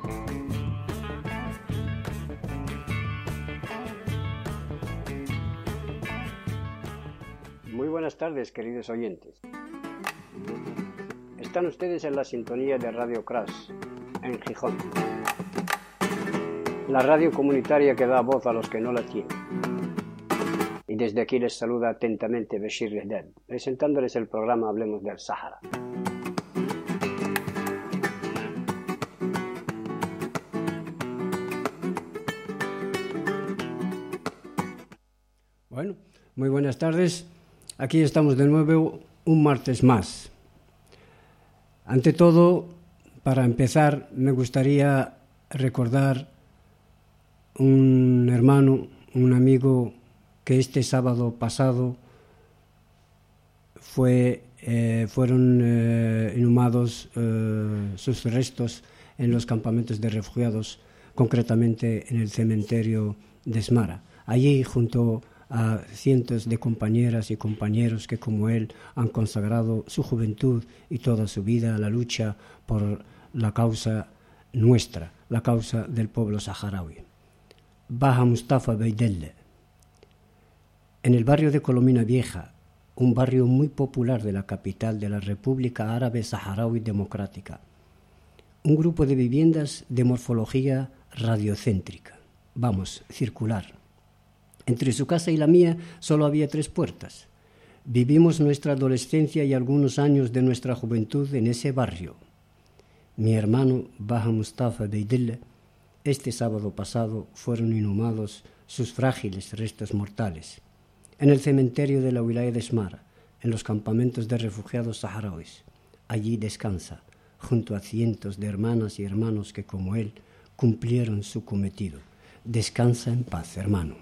Muy buenas tardes, queridos oyentes. Están ustedes en la sintonía de Radio Crash, en Gijón. La radio comunitaria que da voz a los que no la tienen. Y desde aquí les saluda atentamente Bashir Lehdad, presentándoles el programa Hablemos del Sahara. Bueno, muy buenas tardes. Aquí estamos de nuevo un martes más. Ante todo, para empezar, me gustaría recordar un hermano, un amigo que este sábado pasado fueron inhumados sus restos en los campamentos de refugiados, concretamente en el cementerio de Smara. Allí, junto a cientos de compañeras y compañeros que, como él, han consagrado su juventud y toda su vida a la lucha por la causa nuestra, la causa del pueblo saharaui. Baha Mustafa Beidelle. En el barrio de Colomina Vieja, un barrio muy popular de la capital de la República Árabe Saharaui Democrática, un grupo de viviendas de morfología radiocéntrica, circular. Entre su casa y la mía solo había 3 puertas. Vivimos nuestra adolescencia y algunos años de nuestra juventud en ese barrio. Mi hermano Baha Mustafa Beidelle, este sábado pasado fueron inhumados sus frágiles restos mortales en el cementerio de la wilaya de Smara, en los campamentos de refugiados saharauis. Allí descansa, junto a cientos de hermanas y hermanos que, como él, cumplieron su cometido. Descansa en paz, hermano.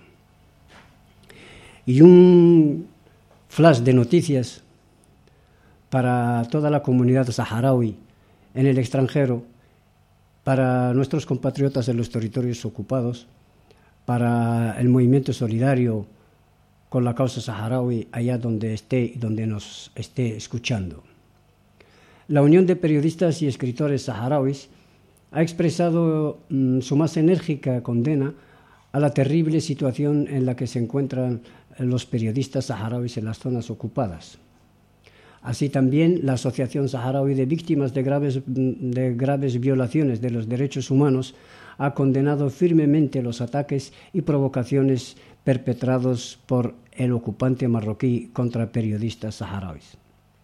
Y un flash de noticias para toda la comunidad saharaui en el extranjero, para nuestros compatriotas en los territorios ocupados, para el movimiento solidario con la causa saharaui allá donde esté y donde nos esté escuchando. La Unión de Periodistas y Escritores Saharauis ha expresado su más enérgica condena a la terrible situación en la que se encuentran los periodistas saharauis en las zonas ocupadas. Así también la Asociación Saharaui de Víctimas de graves violaciones de los derechos humanos ha condenado firmemente los ataques y provocaciones perpetrados por el ocupante marroquí contra periodistas saharauis.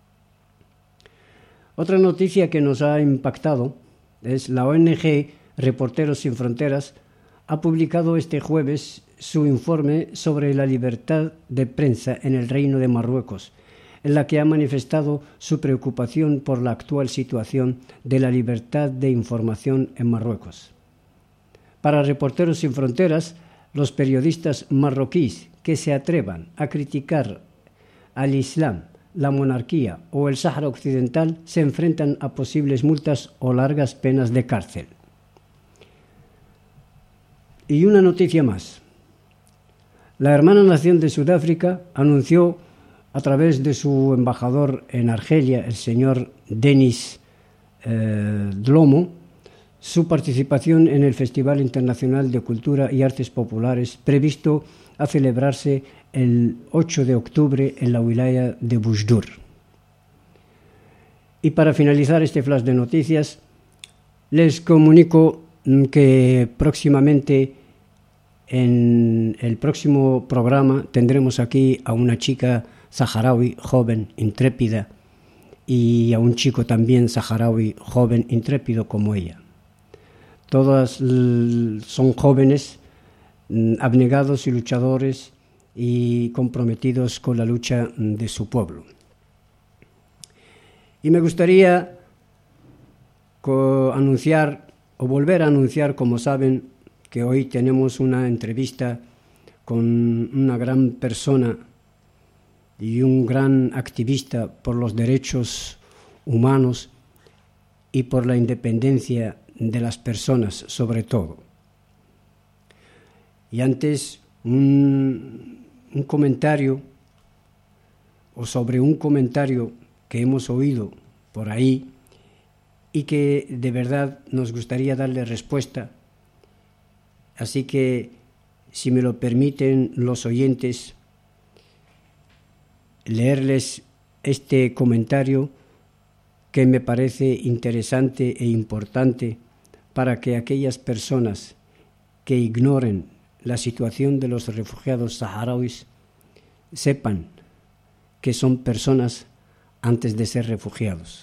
Otra noticia que nos ha impactado es la ONG Reporteros Sin Fronteras ha publicado este jueves su informe sobre la libertad de prensa en el Reino de Marruecos, en la que ha manifestado su preocupación por la actual situación de la libertad de información en Marruecos. Para Reporteros Sin Fronteras, los periodistas marroquíes que se atrevan a criticar al Islam, la monarquía o el Sáhara Occidental se enfrentan a posibles multas o largas penas de cárcel. Y una noticia más. La hermana nación de Sudáfrica anunció a través de su embajador en Argelia, el señor Denis Dlomo, su participación en el Festival Internacional de Cultura y Artes Populares previsto a celebrarse el 8 de octubre en la wilaya de Bujdur. Y para finalizar este flash de noticias, les comunico que próximamente en el próximo programa tendremos aquí a una chica saharaui joven, intrépida, y a un chico también saharaui joven, intrépido como ella. Todas son jóvenes, abnegados y luchadores y comprometidos con la lucha de su pueblo. Y me gustaría anunciar o volver a anunciar, como saben, que hoy tenemos una entrevista con una gran persona y un gran activista por los derechos humanos y por la independencia de las personas, sobre todo. Y antes, un comentario, o sobre un comentario que hemos oído por ahí, y que de verdad nos gustaría darle respuesta. Así que, si me lo permiten los oyentes, leerles este comentario que me parece interesante e importante para que aquellas personas que ignoren la situación de los refugiados saharauis sepan que son personas antes de ser refugiados.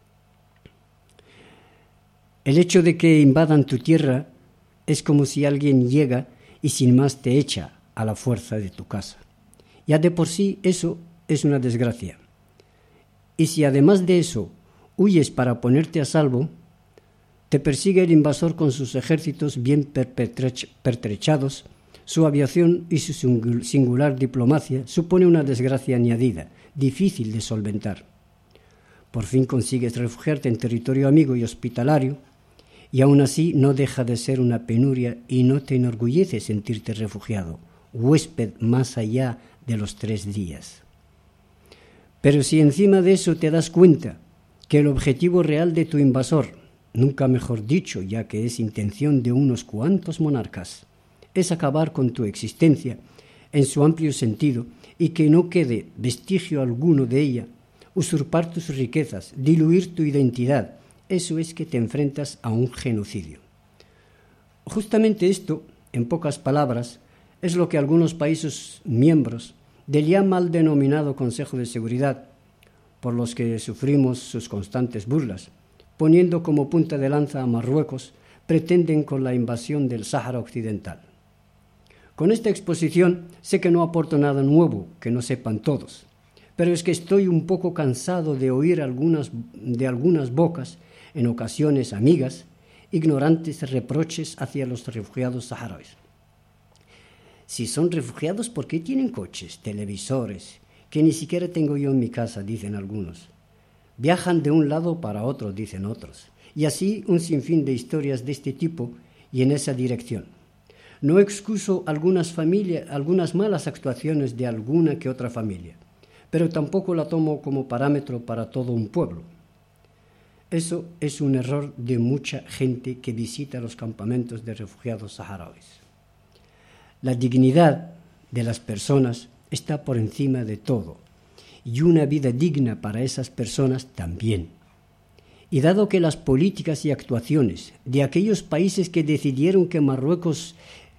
El hecho de que invadan tu tierra es como si alguien llega y sin más te echa a la fuerza de tu casa. Ya de por sí eso es una desgracia. Y si además de eso huyes para ponerte a salvo, te persigue el invasor con sus ejércitos bien pertrechados, su aviación y su singular diplomacia supone una desgracia añadida, difícil de solventar. Por fin consigues refugiarte en territorio amigo y hospitalario, y aún así no deja de ser una penuria y no te enorgullece sentirte refugiado, huésped más allá de los 3 días. Pero si encima de eso te das cuenta que el objetivo real de tu invasor, nunca mejor dicho, ya que es intención de unos cuantos monarcas, es acabar con tu existencia en su amplio sentido y que no quede vestigio alguno de ella, usurpar tus riquezas, diluir tu identidad, eso es que te enfrentas a un genocidio. Justamente esto, en pocas palabras, es lo que algunos países miembros del ya mal denominado Consejo de Seguridad, por los que sufrimos sus constantes burlas, poniendo como punta de lanza a Marruecos, pretenden con la invasión del Sáhara Occidental. Con esta exposición sé que no aporto nada nuevo que no sepan todos, pero es que estoy un poco cansado de oír de algunas bocas, en ocasiones amigas, ignorantes reproches hacia los refugiados saharauis. Si son refugiados, ¿por qué tienen coches, televisores, que ni siquiera tengo yo en mi casa?, dicen algunos. Viajan de un lado para otro, dicen otros. Y así un sinfín de historias de este tipo y en esa dirección. No excuso algunas malas actuaciones de alguna que otra familia, pero tampoco la tomo como parámetro para todo un pueblo. Eso es un error de mucha gente que visita los campamentos de refugiados saharauis. La dignidad de las personas está por encima de todo, y una vida digna para esas personas también. Y dado que las políticas y actuaciones de aquellos países que decidieron que Marruecos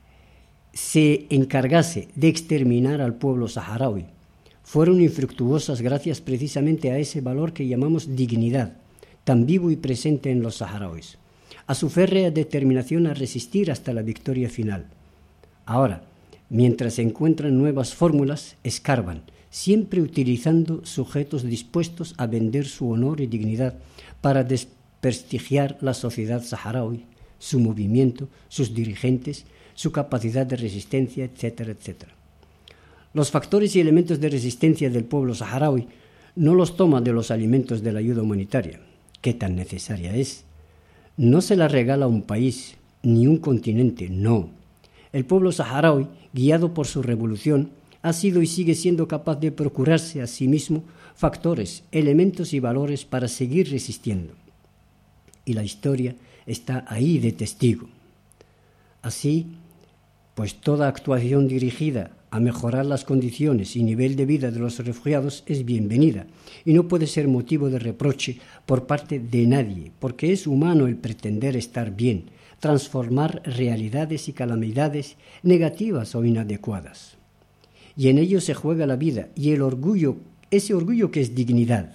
se encargase de exterminar al pueblo saharaui fueron infructuosas gracias precisamente a ese valor que llamamos dignidad, tan vivo y presente en los saharauis, a su férrea determinación a resistir hasta la victoria final. Ahora, mientras encuentran nuevas fórmulas, escarban, siempre utilizando sujetos dispuestos a vender su honor y dignidad para desprestigiar la sociedad saharaui, su movimiento, sus dirigentes, su capacidad de resistencia, etcétera, etcétera. Los factores y elementos de resistencia del pueblo saharaui no los toma de los alimentos de la ayuda humanitaria, que tan necesaria es. No se la regala un país, ni un continente, no. El pueblo saharaui, guiado por su revolución, ha sido y sigue siendo capaz de procurarse a sí mismo factores, elementos y valores para seguir resistiendo. Y la historia está ahí de testigo. Así, pues toda actuación dirigida a mejorar las condiciones y nivel de vida de los refugiados es bienvenida y no puede ser motivo de reproche por parte de nadie, porque es humano el pretender estar bien, transformar realidades y calamidades negativas o inadecuadas. Y en ello se juega la vida y el orgullo, ese orgullo que es dignidad.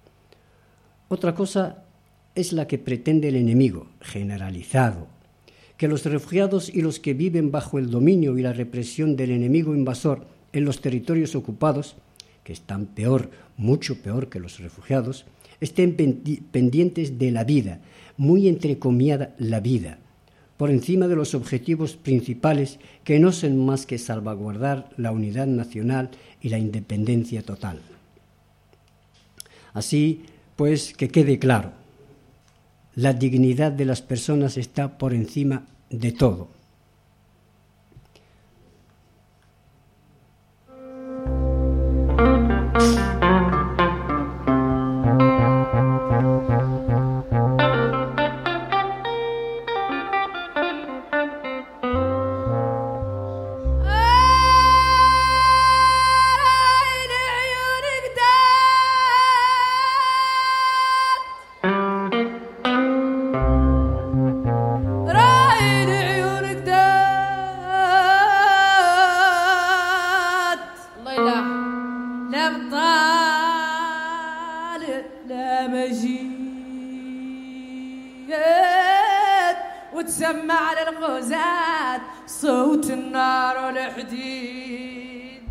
Otra cosa es la que pretende el enemigo, generalizado, que los refugiados y los que viven bajo el dominio y la represión del enemigo invasor en los territorios ocupados, que están peor, mucho peor que los refugiados, estén pendientes de la vida, muy entrecomillada la vida, por encima de los objetivos principales que no son más que salvaguardar la unidad nacional y la independencia total. Así, pues, que quede claro, la dignidad de las personas está por encima de todo. وتسمع للغزاة صوت النار والحديد.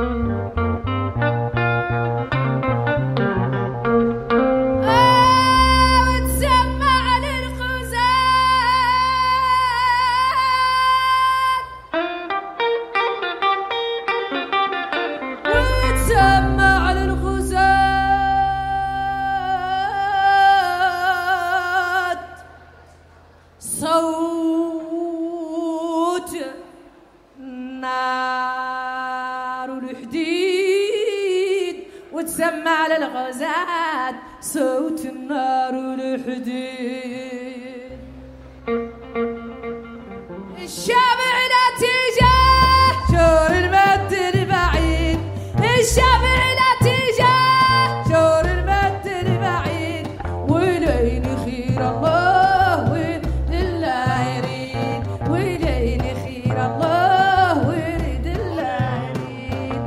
وتسمع للغزاة صوت النار والحديد. الشابع لا تجاه شور المد البعيد، الشابع لا تجاه شور المد البعيد، ولين خير الله وين لله يريد، ولين خير الله ويريد الله يريد.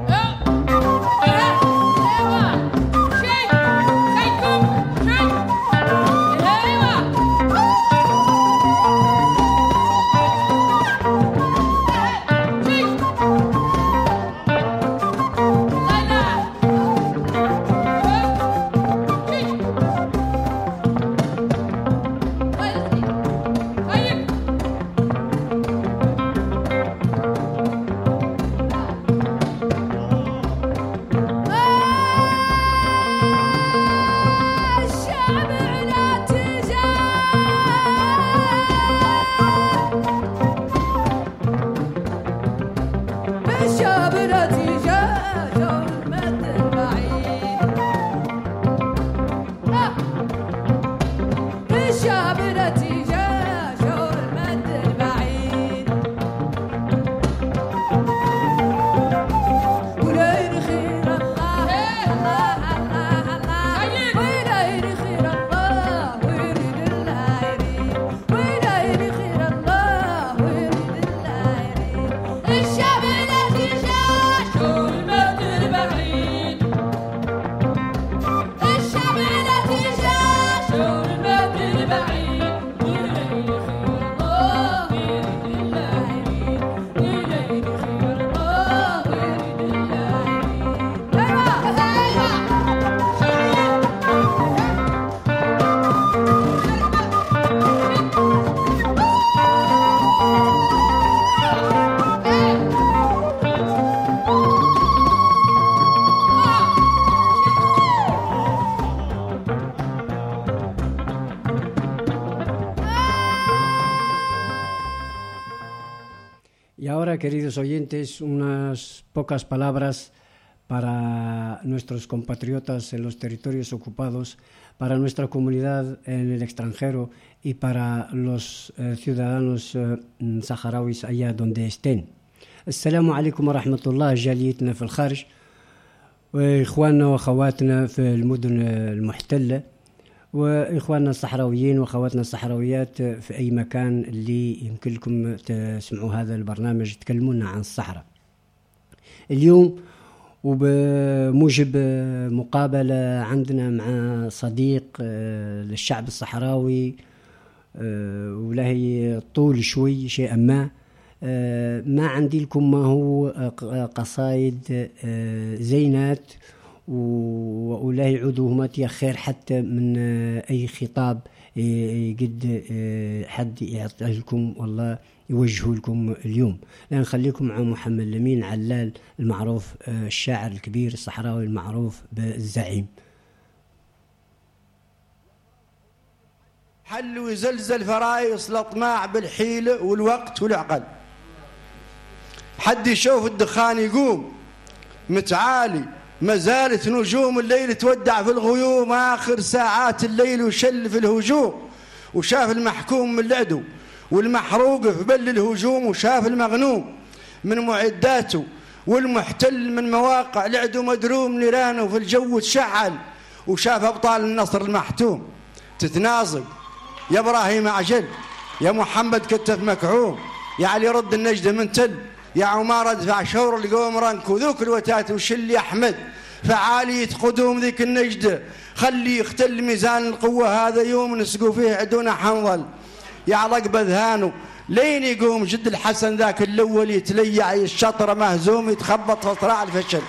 Y ahora, queridos oyentes, unas pocas palabras para nuestros compatriotas en los territorios ocupados, para nuestra comunidad en el extranjero y para los ciudadanos saharauis allá donde estén. السلام عليكم ورحمة الله جاليتنا في الخارج وإخواننا وأخواتنا في المدن المحتلة وإخواننا الصحراويين وأخواتنا الصحراويات في أي مكان اللي يمكن لكم تسمعوا هذا البرنامج تكلمونا عن الصحراء. اليوم وبموجب مقابلة عندنا مع صديق للشعب الصحراوي وله طول شوي شيئا ما عندي لكم ما هو قصايد زينات ولا يعودوا خير حتى من أي خطاب قد حد يعطيه لكم والله يوجهوا لكم اليوم. لأن نخليكم مع محمد لمين علال المعروف الشاعر الكبير الصحراوي المعروف بالزعيم. حل ويزلزل فرايص الأطماع بالحيلة والوقت والعقل، حد يشوف الدخان يقوم متعالي، ما زالت نجوم الليل تودع في الغيوم، آخر ساعات الليل وشل في الهجوم، وشاف المحكوم من العدو والمحروق في بل الهجوم، وشاف المغنوم من معداته والمحتل من مواقع العدو مدروم، نيرانه في الجو تشعل، وشاف أبطال النصر المحتوم تتناصب. يا إبراهيم عجل، يا محمد كتف مكعوم، يا علي رد النجدة من تل، يا عمار ادفع شور القوم رنك، وذوك الوتات وشل يا أحمد فعالية قدوم ذيك النجدة، خلي يختل ميزان القوة هذا يوم نسقوا فيه عدونا حنظل. يعلق بذهانه لين يقوم جد الحسن ذاك الأول يتليع الشطرة مهزوم يتخبط في صراع الفشل.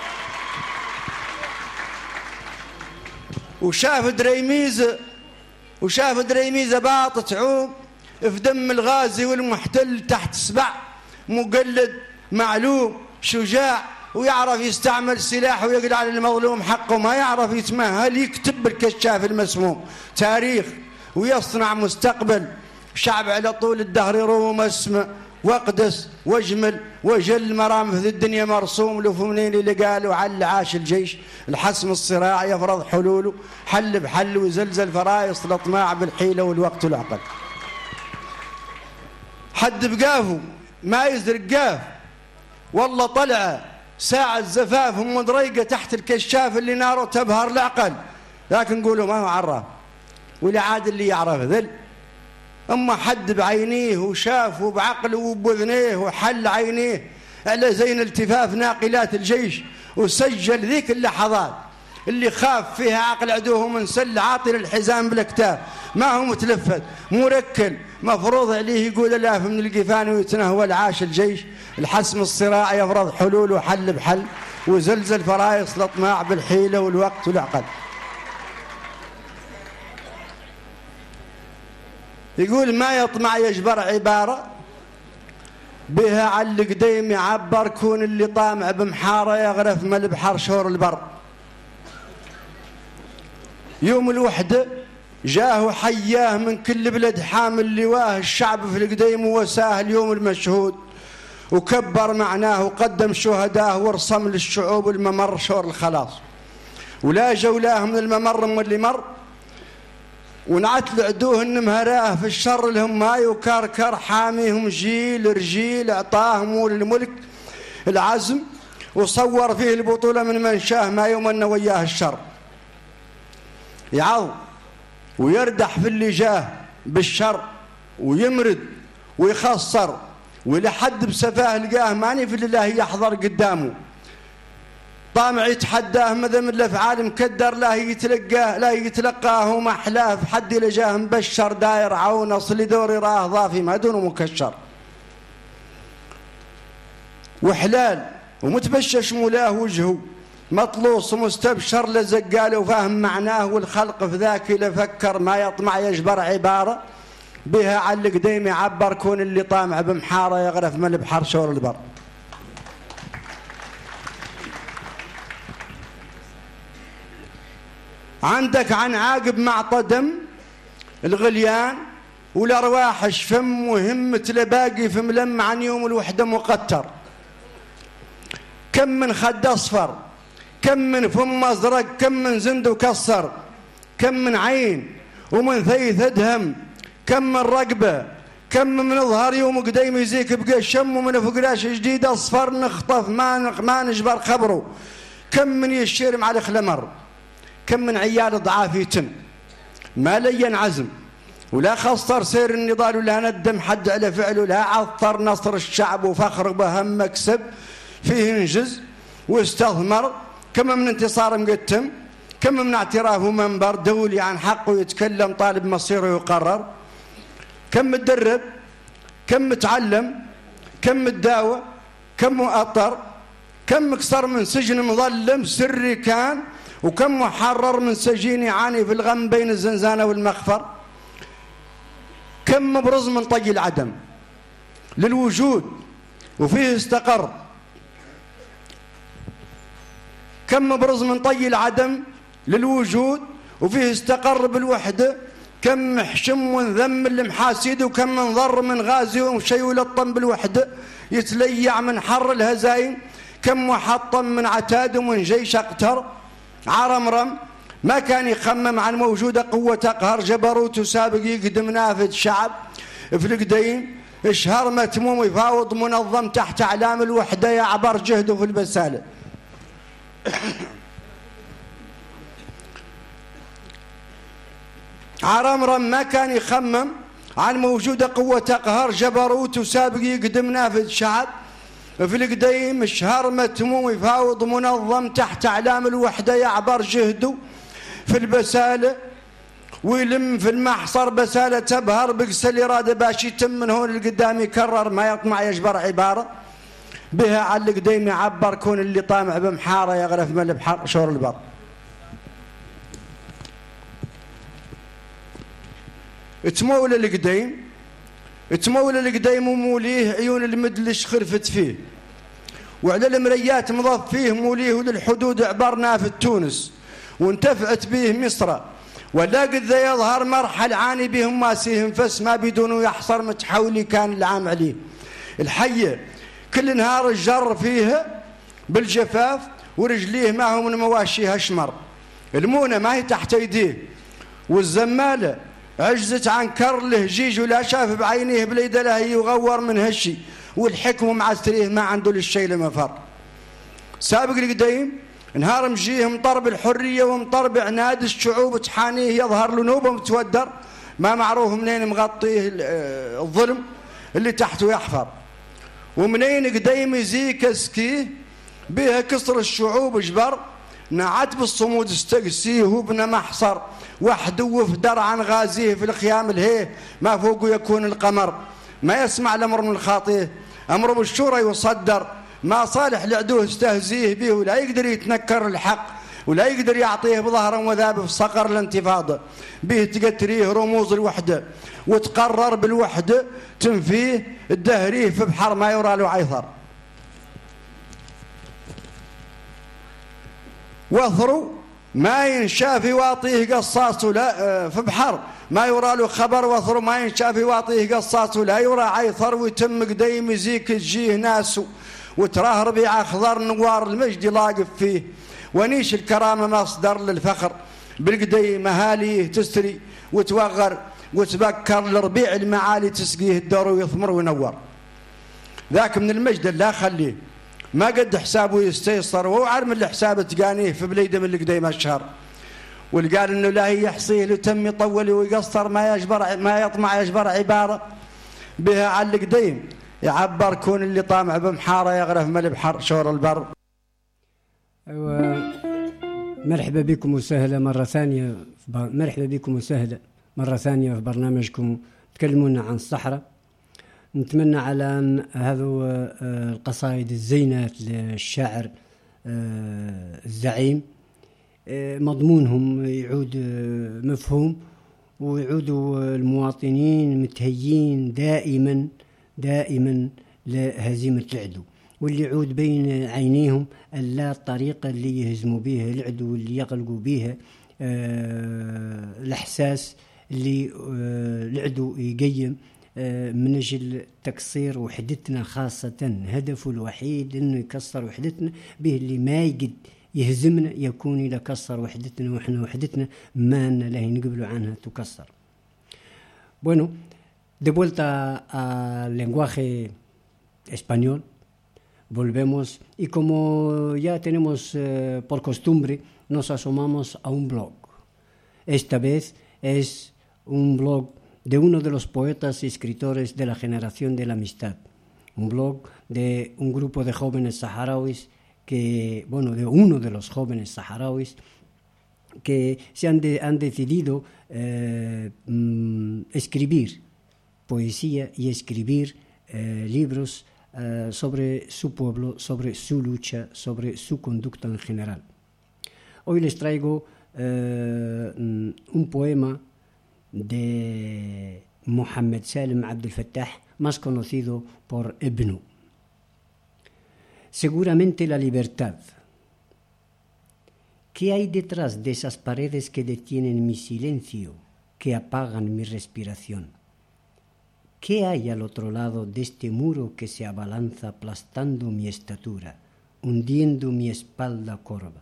وشاف دريميزة باط تعوم في دم الغازي والمحتل تحت سبع، مقلد معلوم شجاع ويعرف يستعمل سلاح ويقضي على المظلوم حقه، ما يعرف يتمهل يكتب بالكشاف المسموم تاريخ ويصنع مستقبل. شعب على طول الدهر يروم اسمه واقدس واجمل وجل مرام في الدنيا مرسوم له. منين اللي قالوا عل عاش الجيش الحسم الصراع يفرض حلوله، حل بحل وزلزل فرايص الاطماع بالحيله والوقت والعقل. حد بقافه ما يزرق قاف والله طلعه ساعة زفاف ومضريقة تحت الكشاف اللي ناره تبهر العقل، لكن نقولوا ما هو عراف ولا عاد اللي يعرف ذل. أما حد بعينيه وشافه بعقله وبأذنيه وحل عينيه على زين التفاف ناقلات الجيش وسجل ذيك اللحظات اللي خاف فيها عقل عدوه منسل عاطي للحزام بالاكتاف، ما هو متلفت مركل مفروض عليه يقول الاف من القفان ويتنهول عاش الجيش الحسم الصراع يفرض حلول وحل بحل وزلزل فرايص الاطماع بالحيله والوقت والعقل. يقول ما يطمع يجبر عباره بها على القديم يعبر كون اللي طامع بمحاره يغرف من البحر شهور البر. يوم الوحدة جاه حياه من كل بلد حامل لواه الشعب في القديم ووساه اليوم المشهود وكبر معناه وقدم شهداه ورسم للشعوب الممر شهر الخلاص. ولا جولاه من الممر من اللي مر ونعت لعدوه النمهراه في الشر لهم ماي وكركر حاميهم جيل رجيل اعطاهم وللملك العزم وصور فيه البطولة من منشاه ما يمن وياه الشر. يعظ ويردح في اللي جاه بالشر ويمرد ويخسر ولحد بسفاه لقاه ماني في الله يحضر قدامه طامع يتحداه ماذا من الافعال مكدر لا يتلقاه ما احلاه في حد لجاه مبشر داير عون اصل دوري راه ضافي ما دونه مكشر وحلال ومتبشش مولاه وجهه مطلوص مستبشر لزقاله وفاهم معناه والخلق في ذاك لفكر ما يطمع يجبر عباره بها على القديم يعبر كون اللي طامع بمحاره يغرف من البحر شور البر. عندك عن عاقب معطى دم الغليان والارواح شفم وهمة لباقي في ملم عن يوم الوحده مقتر. كم من خد اصفر كم من فم ازرق كم من زند وكسر كم من عين ومن ثيث ادهم كم من رقبه كم من ظهر يوم قديم يزيك بقى الشم ومن فقراش جديد اصفر نخطف ما نجبر خبره. كم من يشير مع الخلمر كم من عيال ضعاف يتم ما لين عزم ولا خسر سير النضال ولا ندم حد على فعله لا عثر نصر الشعب وفخر بهم مكسب فيه انجز واستثمر. كم من انتصار مقتم كم من اعتراف ومنبر دولي عن حقه يتكلم طالب مصيره يقرر. كم متدرب كم متعلم كم متداوى كم مؤطر كم مكسر من سجن مظلم سري كان وكم محرر من سجين يعاني في الغم بين الزنزانة والمخفر. كم مبرز من طي العدم للوجود وفيه استقر. كم مبرز من طي العدم للوجود وفيه استقر بالوحدة. كم محشم وانذم المحاسد وكم من ضر من غازي وشي ولطم بالوحدة يتليع من حر الهزايم. كم محطم من عتاد ومن جيش اقتر عرمرم ما كان يخمم عن موجودة قوة أقهر جبروت وسابق يقدم نافذ شعب في القديم اشهر متموم يفاوض منظم تحت أعلام الوحدة يعبر جهده في البسالة. عرمرم ما كان يخمم عن موجودة قوة أقهر جبروت وسابق يقدم نافذ شعب في القديم اشهر متموم يفاوض منظم تحت أعلام الوحدة يعبر جهده في البسالة. ويلم في المحصر بسالة تبهر بقس الإرادة باش يتم من هون القدام يكرر ما يطمع يجبر عبارة بها على القديم يعبر كون اللي طامع بمحارة يغرف من البحر شور البر. تمول القديم وموليه عيون المدلش خرفت فيه، وعلى المريات مضاف فيه موليه وللحدود عبرنا في تونس وانتفعت به مصر، ولا قد ذا يظهر مرحل عاني بهم ماسيهم فس ما بدونه يحصر متحولي كان العام عليه. الحية كل نهار الجر فيها بالجفاف ورجليه ما هو من مواشيها شمر، المونة ما هي تحت يديه والزمالة عجزت عن كر له جيج ولا شاف بعينيه بليد له يغور من هالشي، والحكم معسريه ما عنده للشيء مفر. سابق القديم نهار مجيه مطرب الحرية ومطرب عناد الشعوب تحانيه يظهر له نوبه متودر ما معروف منين مغطيه الظلم اللي تحته يحفر، ومنين قديم يزيك اسكيه بها كسر الشعوب جبر، نعت بالصمود استقسيه وابن محصر وحده وفدر عن غازيه في الخيام الهيه ما فوقه يكون القمر، ما يسمع الامر من الخاطيه امره بالشورى يصدر، ما صالح لعدوه استهزيه به ولا يقدر يتنكر الحق ولا يقدر يعطيه بظهرا وذاب في صقر الانتفاضه، به تقتريه رموز الوحده وتقرر بالوحده تنفيه الدهريه في بحر ما يرى له عيثر. وثروا ما ينشاف يواطيه قصاص ولا في بحر ما يرى له خبر، وثروا ما ينشاف يواطيه قصاص ولا يرى عيثر، ويتم قديم يزيك تجيه ناسه وتراه ربيع اخضر نوار المجد لاقف فيه، ونيش الكرامه مصدر للفخر بالقديم مهاليه تسري وتوغر وتبكر لربيع المعالي تسقيه الدور ويثمر وينور. ذاك من المجد لا خليه ما قد حسابه يستيسر، وهو عارف من الحساب تقانيه في بليده من القديم الشهر، والقال انه لا يحصيه لتم يطول ويقصر ما يطمع يجبر عباره بها على القديم يعبر كون اللي طامع بمحاره يغرف من البحر شور البر. ايوه مرحبا بكم وسهلا مره ثانيه في برنامجكم تكلمونا عن الصحراء. نتمنى على أن هذو القصائد الزينة للشاعر الزعيم مضمونهم يعود مفهوم، ويعودوا المواطنين متهيين دائما لهزيمة العدو، واللي يعود بين عينيهم لا الطريقة اللي يهزموا بها العدو واللي يغلقوا بها الإحساس اللي العدو يقيم من أجل تكسير وحدتنا، خاصة هدفه الوحيد أنه يكسر وحدتنا به، اللي ما يقد يهزمنا يكون إذا كسر وحدتنا، وإحنا وحدتنا ما له نقبل عنها تكسر. Bueno, de vuelta al lenguaje español, volvemos y como ya tenemos por costumbre, nos asomamos a un blog. Esta vez es un blog de uno de los poetas y escritores de la generación de la amistad, un blog de un grupo de jóvenes saharauis de uno de los jóvenes saharauis que han decidido escribir poesía y escribir libros sobre su pueblo, sobre su lucha, sobre su conducta en general. Hoy les traigo un poema de Mohammed Salim Abdel Fattah, más conocido por Ibnu. Seguramente la libertad. ¿Qué hay detrás de esas paredes que detienen mi silencio, que apagan mi respiración? ¿Qué hay al otro lado de este muro que se abalanza aplastando mi estatura, hundiendo mi espalda corva?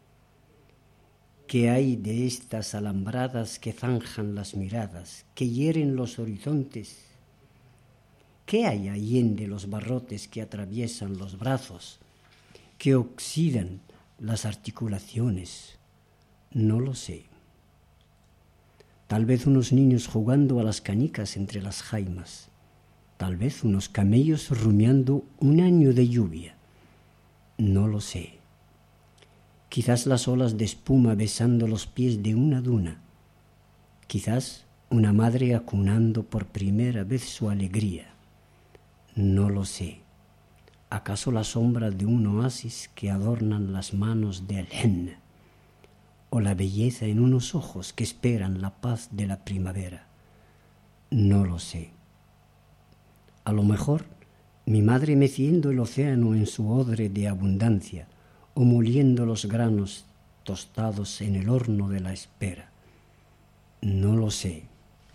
¿Qué hay de estas alambradas que zanjan las miradas, que hieren los horizontes? ¿Qué hay allende los barrotes que atraviesan los brazos, que oxidan las articulaciones? No lo sé. Tal vez unos niños jugando a las canicas entre las jaimas, tal vez unos camellos rumiando un año de lluvia. No lo sé. Quizás las olas de espuma besando los pies de una duna. Quizás una madre acunando por primera vez su alegría. No lo sé. ¿Acaso la sombra de un oasis que adornan las manos de Al-Henna? ¿O la belleza en unos ojos que esperan la paz de la primavera? No lo sé. A lo mejor mi madre meciendo el océano en su odre de abundancia o moliendo los granos tostados en el horno de la espera. No lo sé.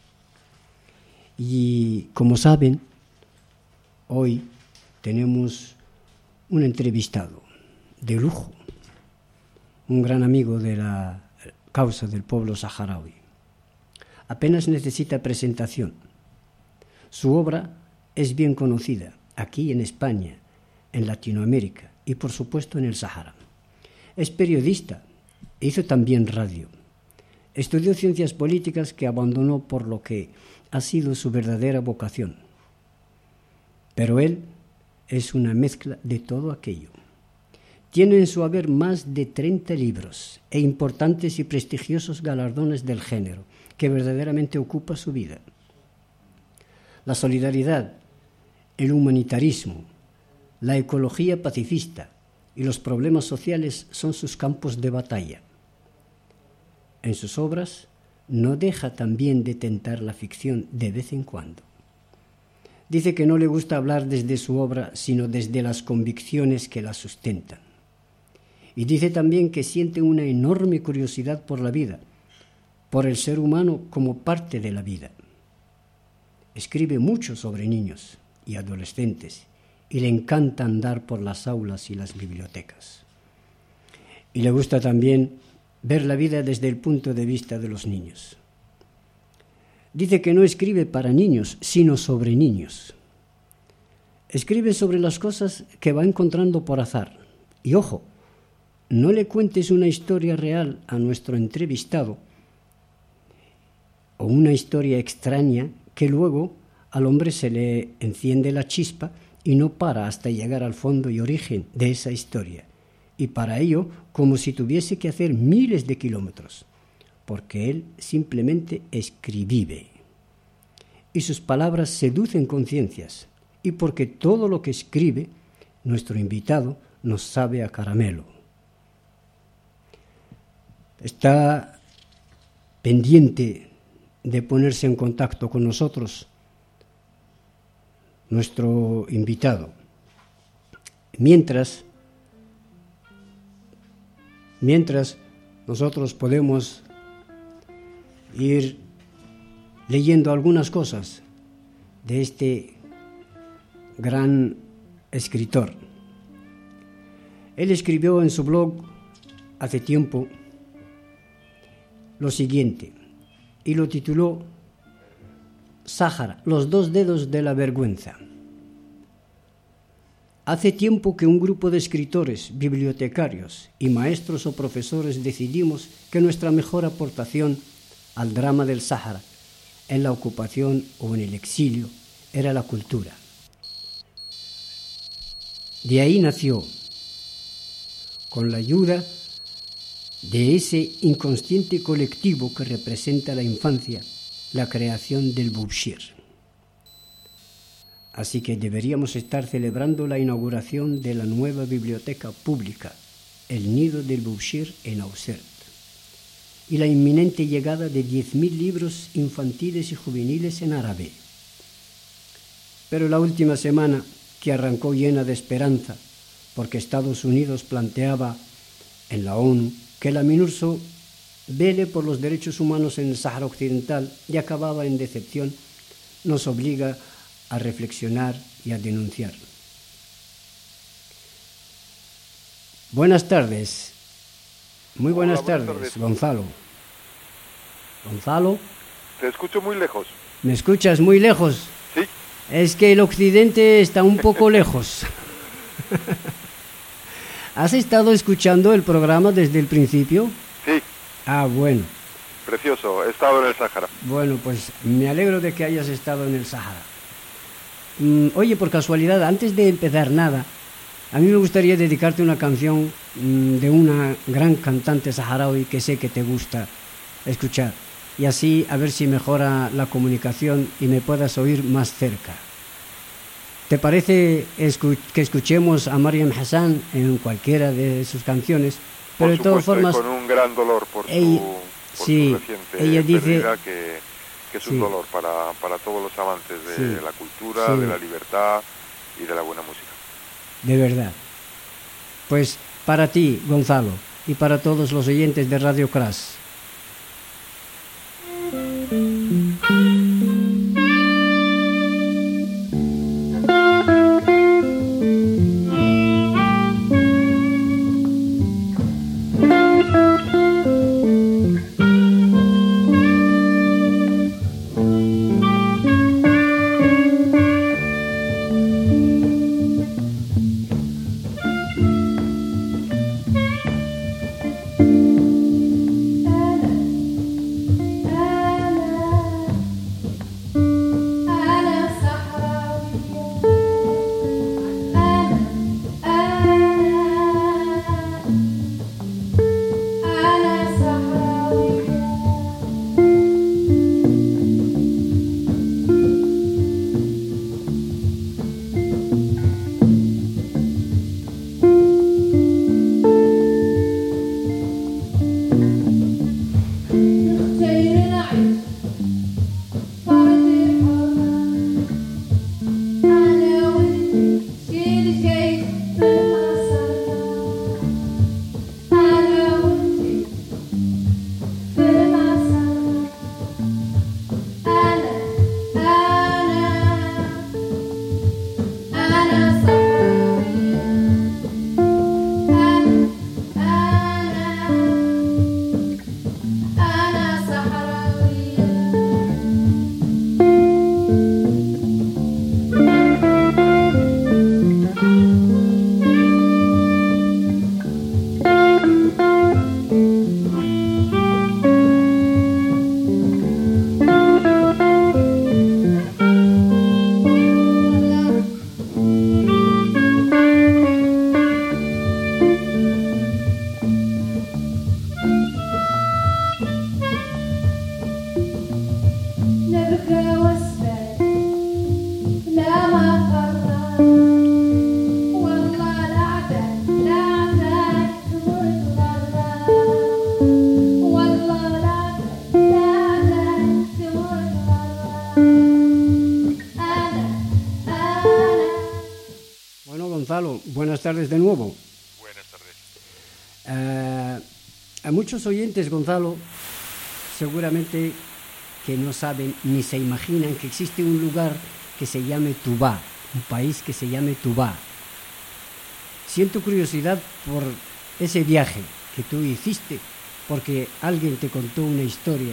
Y como saben, hoy tenemos un entrevistado de lujo, un gran amigo de la causa del pueblo saharaui. Apenas necesita presentación. Su obra es bien conocida aquí en España, en Latinoamérica y por supuesto en el Sahara. Es periodista, hizo también radio. Estudió ciencias políticas que abandonó por lo que ha sido su verdadera vocación. Pero él es una mezcla de todo aquello. Tiene en su haber más de 30 libros e importantes y prestigiosos galardones del género, que verdaderamente ocupa su vida. La solidaridad, el humanitarismo, la ecología pacifista y los problemas sociales son sus campos de batalla. En sus obras no deja también de tentar la ficción de vez en cuando. Dice que no le gusta hablar desde su obra, sino desde las convicciones que la sustentan. Y dice también que siente una enorme curiosidad por la vida, por el ser humano como parte de la vida. Escribe mucho sobre niños y adolescentes y le encanta andar por las aulas y las bibliotecas. Y le gusta también ver la vida desde el punto de vista de los niños. Dice que no escribe para niños, sino sobre niños. Escribe sobre las cosas que va encontrando por azar. Y ojo, no le cuentes una historia real a nuestro entrevistado o una historia extraña que luego al hombre se le enciende la chispa y no para hasta llegar al fondo y origen de esa historia. Y para ello, como si tuviese que hacer miles de kilómetros, porque él simplemente escribe. Y sus palabras seducen conciencias, y porque todo lo que escribe, nuestro invitado nos sabe a caramelo. Está pendiente de ponerse en contacto con nosotros, nuestro invitado. Mientras nosotros podemos ir leyendo algunas cosas de este gran escritor. Él escribió en su blog hace tiempo lo siguiente y lo tituló Sáhara, los dos dedos de la vergüenza. Hace tiempo que un grupo de escritores, bibliotecarios y maestros o profesores decidimos que nuestra mejor aportación al drama del Sáhara, en la ocupación o en el exilio, era la cultura. De ahí nació, con la ayuda de ese inconsciente colectivo que representa la infancia, la creación del Boubchir. Así que deberíamos estar celebrando la inauguración de la nueva biblioteca pública, el Nido del Boubchir en Auxerre, y la inminente llegada de 10.000 libros infantiles y juveniles en árabe. Pero la última semana, que arrancó llena de esperanza, porque Estados Unidos planteaba en la ONU que la MINURSO vele por los derechos humanos en el Sáhara Occidental y acababa en decepción, nos obliga a reflexionar y a denunciar. Buenas tardes. Muy buenas tardes, Gonzalo. Gonzalo. Te escucho muy lejos. ¿Me escuchas muy lejos? Sí. Es que el occidente está un poco lejos. ¿Has estado escuchando el programa desde el principio? Sí. Ah, bueno. Precioso, he estado en el Sáhara. Bueno, pues me alegro de que hayas estado en el Sáhara. Oye, por casualidad, antes de empezar nada, a mí me gustaría dedicarte una canción de una gran cantante saharaui que sé que te gusta escuchar. y así a ver si mejora la comunicación y me puedas oír más cerca. ¿Te parece que escuchemos a Mariam Hassan en cualquiera de sus canciones? Pero por de todas supuesto, formas, y con un gran dolor por sí, su reciente ella dice pérdida, que es un sí, dolor para todos los amantes de sí, la cultura, sí, de la libertad y de la buena música. de verdad. Pues para ti, Gonzalo, y para todos los oyentes de Radio Crash. Gonzalo, buenas tardes de nuevo. Buenas tardes. A muchos oyentes, Gonzalo, seguramente que no saben ni se imaginan que existe un lugar que se llame Tubá, un país que se llame Tubá. Siento curiosidad por ese viaje que tú hiciste, porque alguien te contó una historia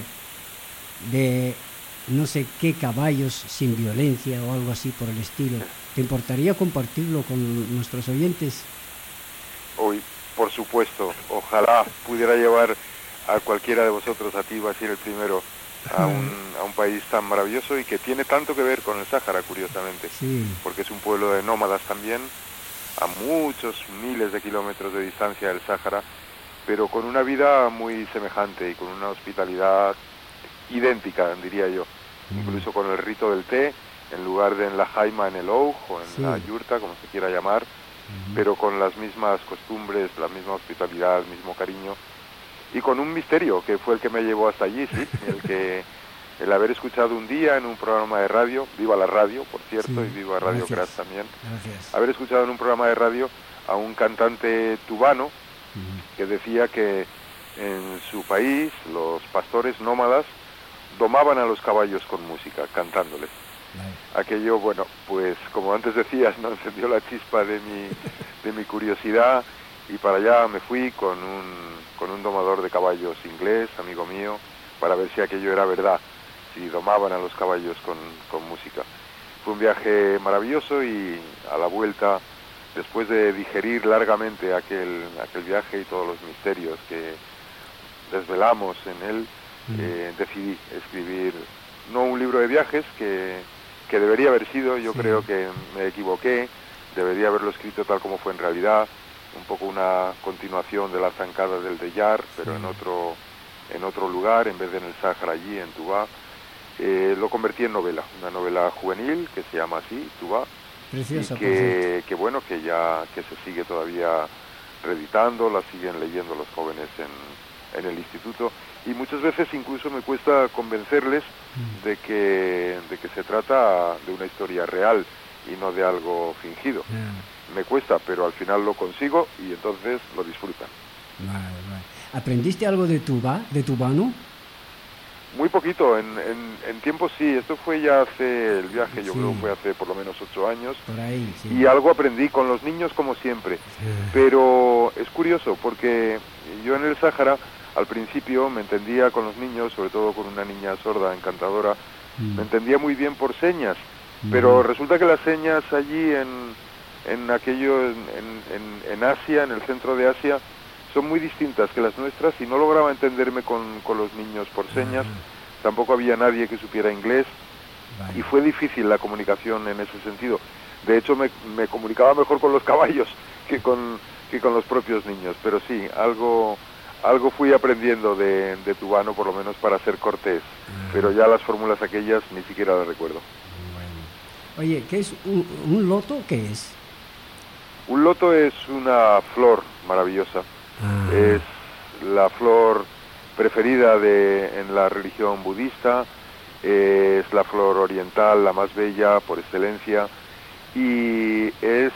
de no sé qué caballos sin violencia o algo así por el estilo. ¿Te importaría compartirlo con nuestros oyentes? Hoy, por supuesto, ojalá pudiera llevar a cualquiera de vosotros, a ti va a ser el primero, a un país tan maravilloso y que tiene tanto que ver con el Sáhara, curiosamente, sí, porque es un pueblo de nómadas también, a muchos miles de kilómetros de distancia del Sáhara, pero con una vida muy semejante y con una hospitalidad idéntica, diría yo, incluso con el rito del té, en lugar de en la jaima, en el ouj o en la yurta, como se quiera llamar, pero con las mismas costumbres, la misma hospitalidad, el mismo cariño, y con un misterio que fue el que me llevó hasta allí, sí, el haber escuchado un día en un programa de radio, viva la radio, por cierto, y viva Radio Crash también, haber escuchado en un programa de radio a un cantante tubano que decía que en su país los pastores nómadas domaban a los caballos con música, cantándoles. Aquello, bueno, pues como antes decías, no encendió la chispa de mi curiosidad, y para allá me fui con un domador de caballos inglés, amigo mío, para ver si aquello era verdad, si domaban a los caballos con música. Fue un viaje maravilloso y a la vuelta, después de digerir largamente aquel viaje y todos los misterios que desvelamos en él, decidí escribir, no un libro de viajes, que debería haber sido, yo creo que me equivoqué, debería haberlo escrito tal como fue en realidad, un poco una continuación de la zancada del Deyar, pero en en otro lugar, en vez de en el Sáhara, allí en Tubá. Lo convertí en novela, una novela juvenil que se llama así, Tubá, Preciosa, y que bueno, que se sigue todavía reeditando, la siguen leyendo los jóvenes en el instituto, y muchas veces incluso me cuesta convencerles de que se trata de una historia real y no de algo fingido. Me cuesta, pero al final lo consigo y entonces lo disfrutan. Vale. ¿Aprendiste algo de tubano? Muy poquito, en tiempo sí. Esto fue ya hace el viaje, yo creo que fue hace por lo menos 8 años. Por ahí, sí. Y algo aprendí con los niños como siempre. Pero es curioso porque yo en el Sáhara al principio me entendía con los niños, sobre todo con una niña sorda encantadora, me entendía muy bien por señas. Pero resulta que las señas allí en Asia, en el centro de Asia, son muy distintas que las nuestras y no lograba entenderme con los niños por señas. Tampoco había nadie que supiera inglés. Y fue difícil la comunicación en ese sentido. De hecho, me comunicaba mejor con los caballos que con los propios niños. Pero sí, algo fui aprendiendo de tubano, por lo menos para ser cortés. Pero ya las fórmulas aquellas ni siquiera las recuerdo. Oye, ¿qué es un loto? ¿Qué es? Un loto es una flor maravillosa. Es la flor preferida en la religión budista, es la flor oriental, la más bella por excelencia, y es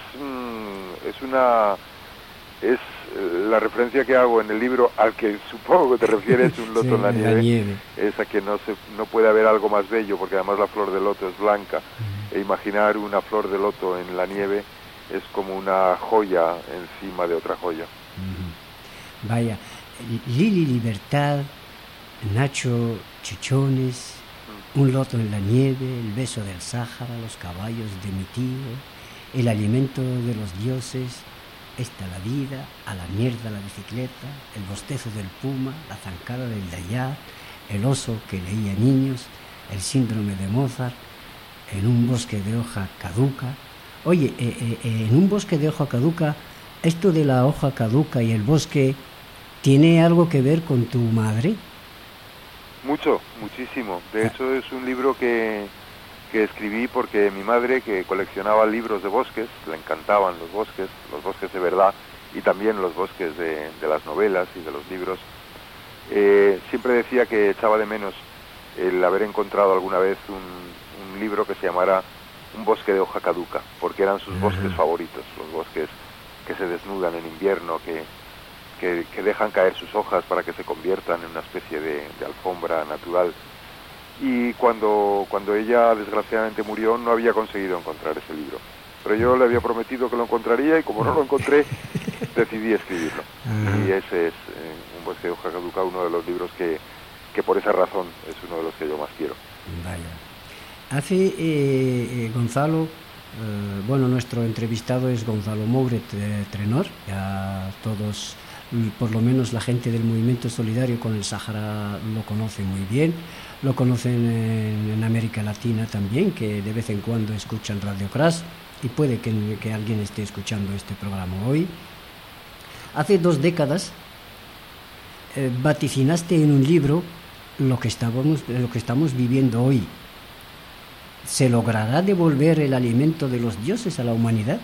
la referencia que hago en el libro, al que supongo que te refieres, un loto en la nieve, es a que no puede haber algo más bello, porque además la flor de loto es blanca, e imaginar una flor de loto en la nieve es como una joya encima de otra joya. Vaya, Lili Libertad, Nacho Chichones, un loto en la nieve, el beso del Sáhara, los caballos de mi tío, el alimento de los dioses, esta la vida, a la mierda la bicicleta, el bostezo del puma, la zancada del dayá, el oso que leía niños, el síndrome de Mozart, en un bosque de hoja caduca. Oye, en un bosque de hoja caduca, esto de la hoja caduca y el bosque, ¿tiene algo que ver con tu madre? Muchísimo. De hecho, es un libro que escribí porque mi madre, que coleccionaba libros de bosques, le encantaban los bosques de verdad, y también los bosques de las novelas y de los libros, siempre decía que echaba de menos el haber encontrado alguna vez un libro que se llamara Un bosque de hoja caduca, porque eran sus bosques favoritos, los bosques que se desnudan en invierno, que dejan caer sus hojas para que se conviertan en una especie de alfombra natural. Y cuando ella desgraciadamente murió, no había conseguido encontrar ese libro. Pero yo le había prometido que lo encontraría, y como no lo encontré, decidí escribirlo. Y ese es Un bosque de hoja caduca, uno de los libros que por esa razón es uno de los que yo más quiero. Vaya. Hace Gonzalo, nuestro entrevistado es Gonzalo Moure Trenor, ya todos, por lo menos la gente del Movimiento Solidario con el Sáhara lo conoce muy bien, lo conocen en América Latina también, que de vez en cuando escuchan Radio Crash, y puede que alguien esté escuchando este programa hoy. Hace 2 décadas vaticinaste en un libro lo que estamos viviendo hoy. ¿Se logrará devolver el alimento de los dioses a la humanidad?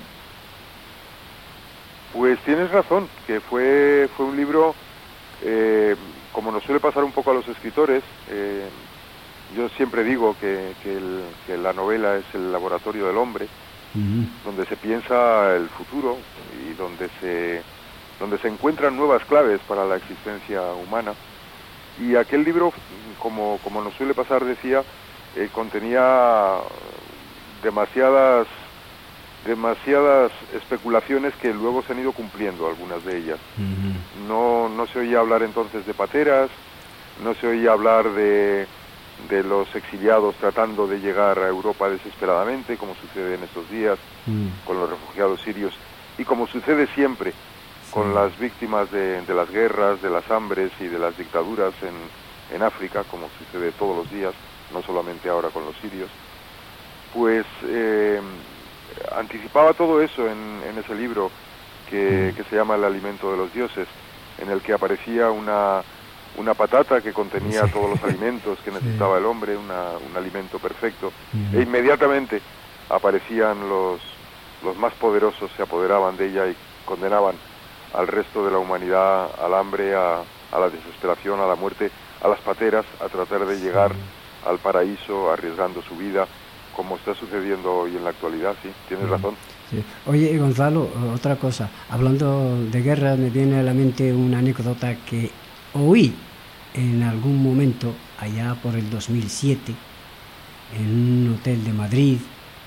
Pues tienes razón, que fue un libro, como nos suele pasar un poco a los escritores. Yo siempre digo que la novela es el laboratorio del hombre, donde se piensa el futuro y donde se encuentran nuevas claves para la existencia humana. Y aquel libro, como nos suele pasar, decía, contenía demasiadas especulaciones que luego se han ido cumpliendo, algunas de ellas. No se oía hablar entonces de pateras, no se oía hablar de los exiliados tratando de llegar a Europa desesperadamente, como sucede en estos días con los refugiados sirios, y como sucede siempre con las víctimas de las guerras, de las hambres y de las dictaduras en África, como sucede todos los días, no solamente ahora con los sirios. Pues anticipaba todo eso en ese libro que se llama El alimento de los dioses, en el que aparecía una una patata que contenía todos los alimentos que necesitaba el hombre, un alimento perfecto, e inmediatamente aparecían los más poderosos, se apoderaban de ella y condenaban al resto de la humanidad al hambre, a la desesperación, a la muerte, a las pateras, a tratar de llegar al paraíso arriesgando su vida, como está sucediendo hoy en la actualidad. Sí, tienes razón. Sí. Oye, Gonzalo, otra cosa, hablando de guerra me viene a la mente una anécdota que oí en algún momento, allá por el 2007, en un hotel de Madrid,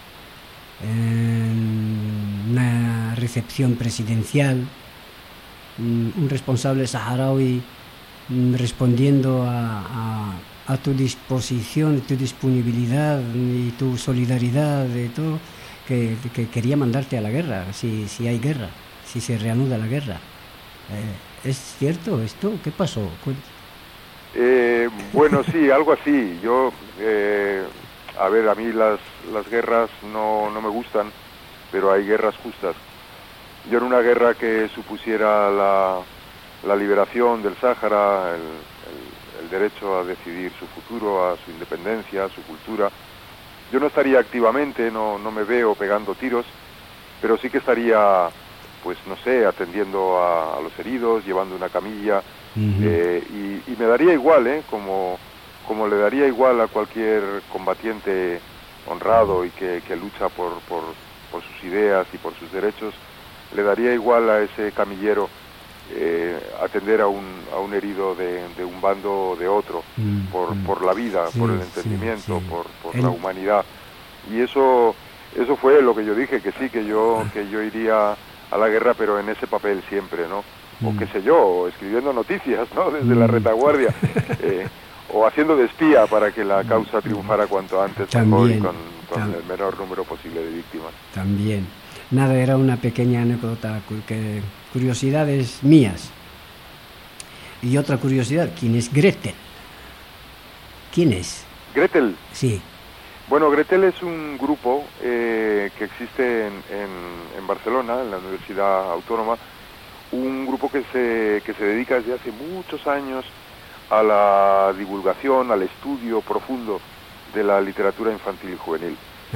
en una recepción presidencial, un responsable saharaui respondiendo a tu disposición, tu disponibilidad y tu solidaridad de todo, que quería mandarte a la guerra, si hay guerra, si se reanuda la guerra. ¿Es cierto esto? ¿Qué pasó? Bueno, sí, algo así. Yo, a ver, a mí las guerras no me gustan, pero hay guerras justas. Yo en una guerra que supusiera la liberación del Sáhara, el derecho a decidir su futuro, a su independencia, a su cultura, yo no estaría activamente, no me veo pegando tiros, pero sí que estaría, pues no sé, atendiendo a los heridos, llevando una camilla, y me daría igual, como le daría igual a cualquier combatiente honrado y que lucha por sus ideas y por sus derechos, le daría igual a ese camillero atender a un herido de un bando o de otro, por la vida, por el entendimiento, por la humanidad. Y eso fue lo que yo dije, que sí, que yo iría a la guerra, pero en ese papel siempre, ¿no? O qué sé yo, escribiendo noticias, ¿no? Desde la retaguardia, o haciendo de espía para que la causa triunfara cuanto antes, mejor, y con el menor número posible de víctimas. También. Nada, era una pequeña anécdota, curiosidades mías. Y otra curiosidad, ¿quién es Gretel? ¿Quién es? ¿Gretel? Sí. Bueno, Gretel es un grupo que existe en Barcelona, en la Universidad Autónoma, un grupo que se dedica desde hace muchos años a la divulgación, al estudio profundo de la literatura infantil y juvenil.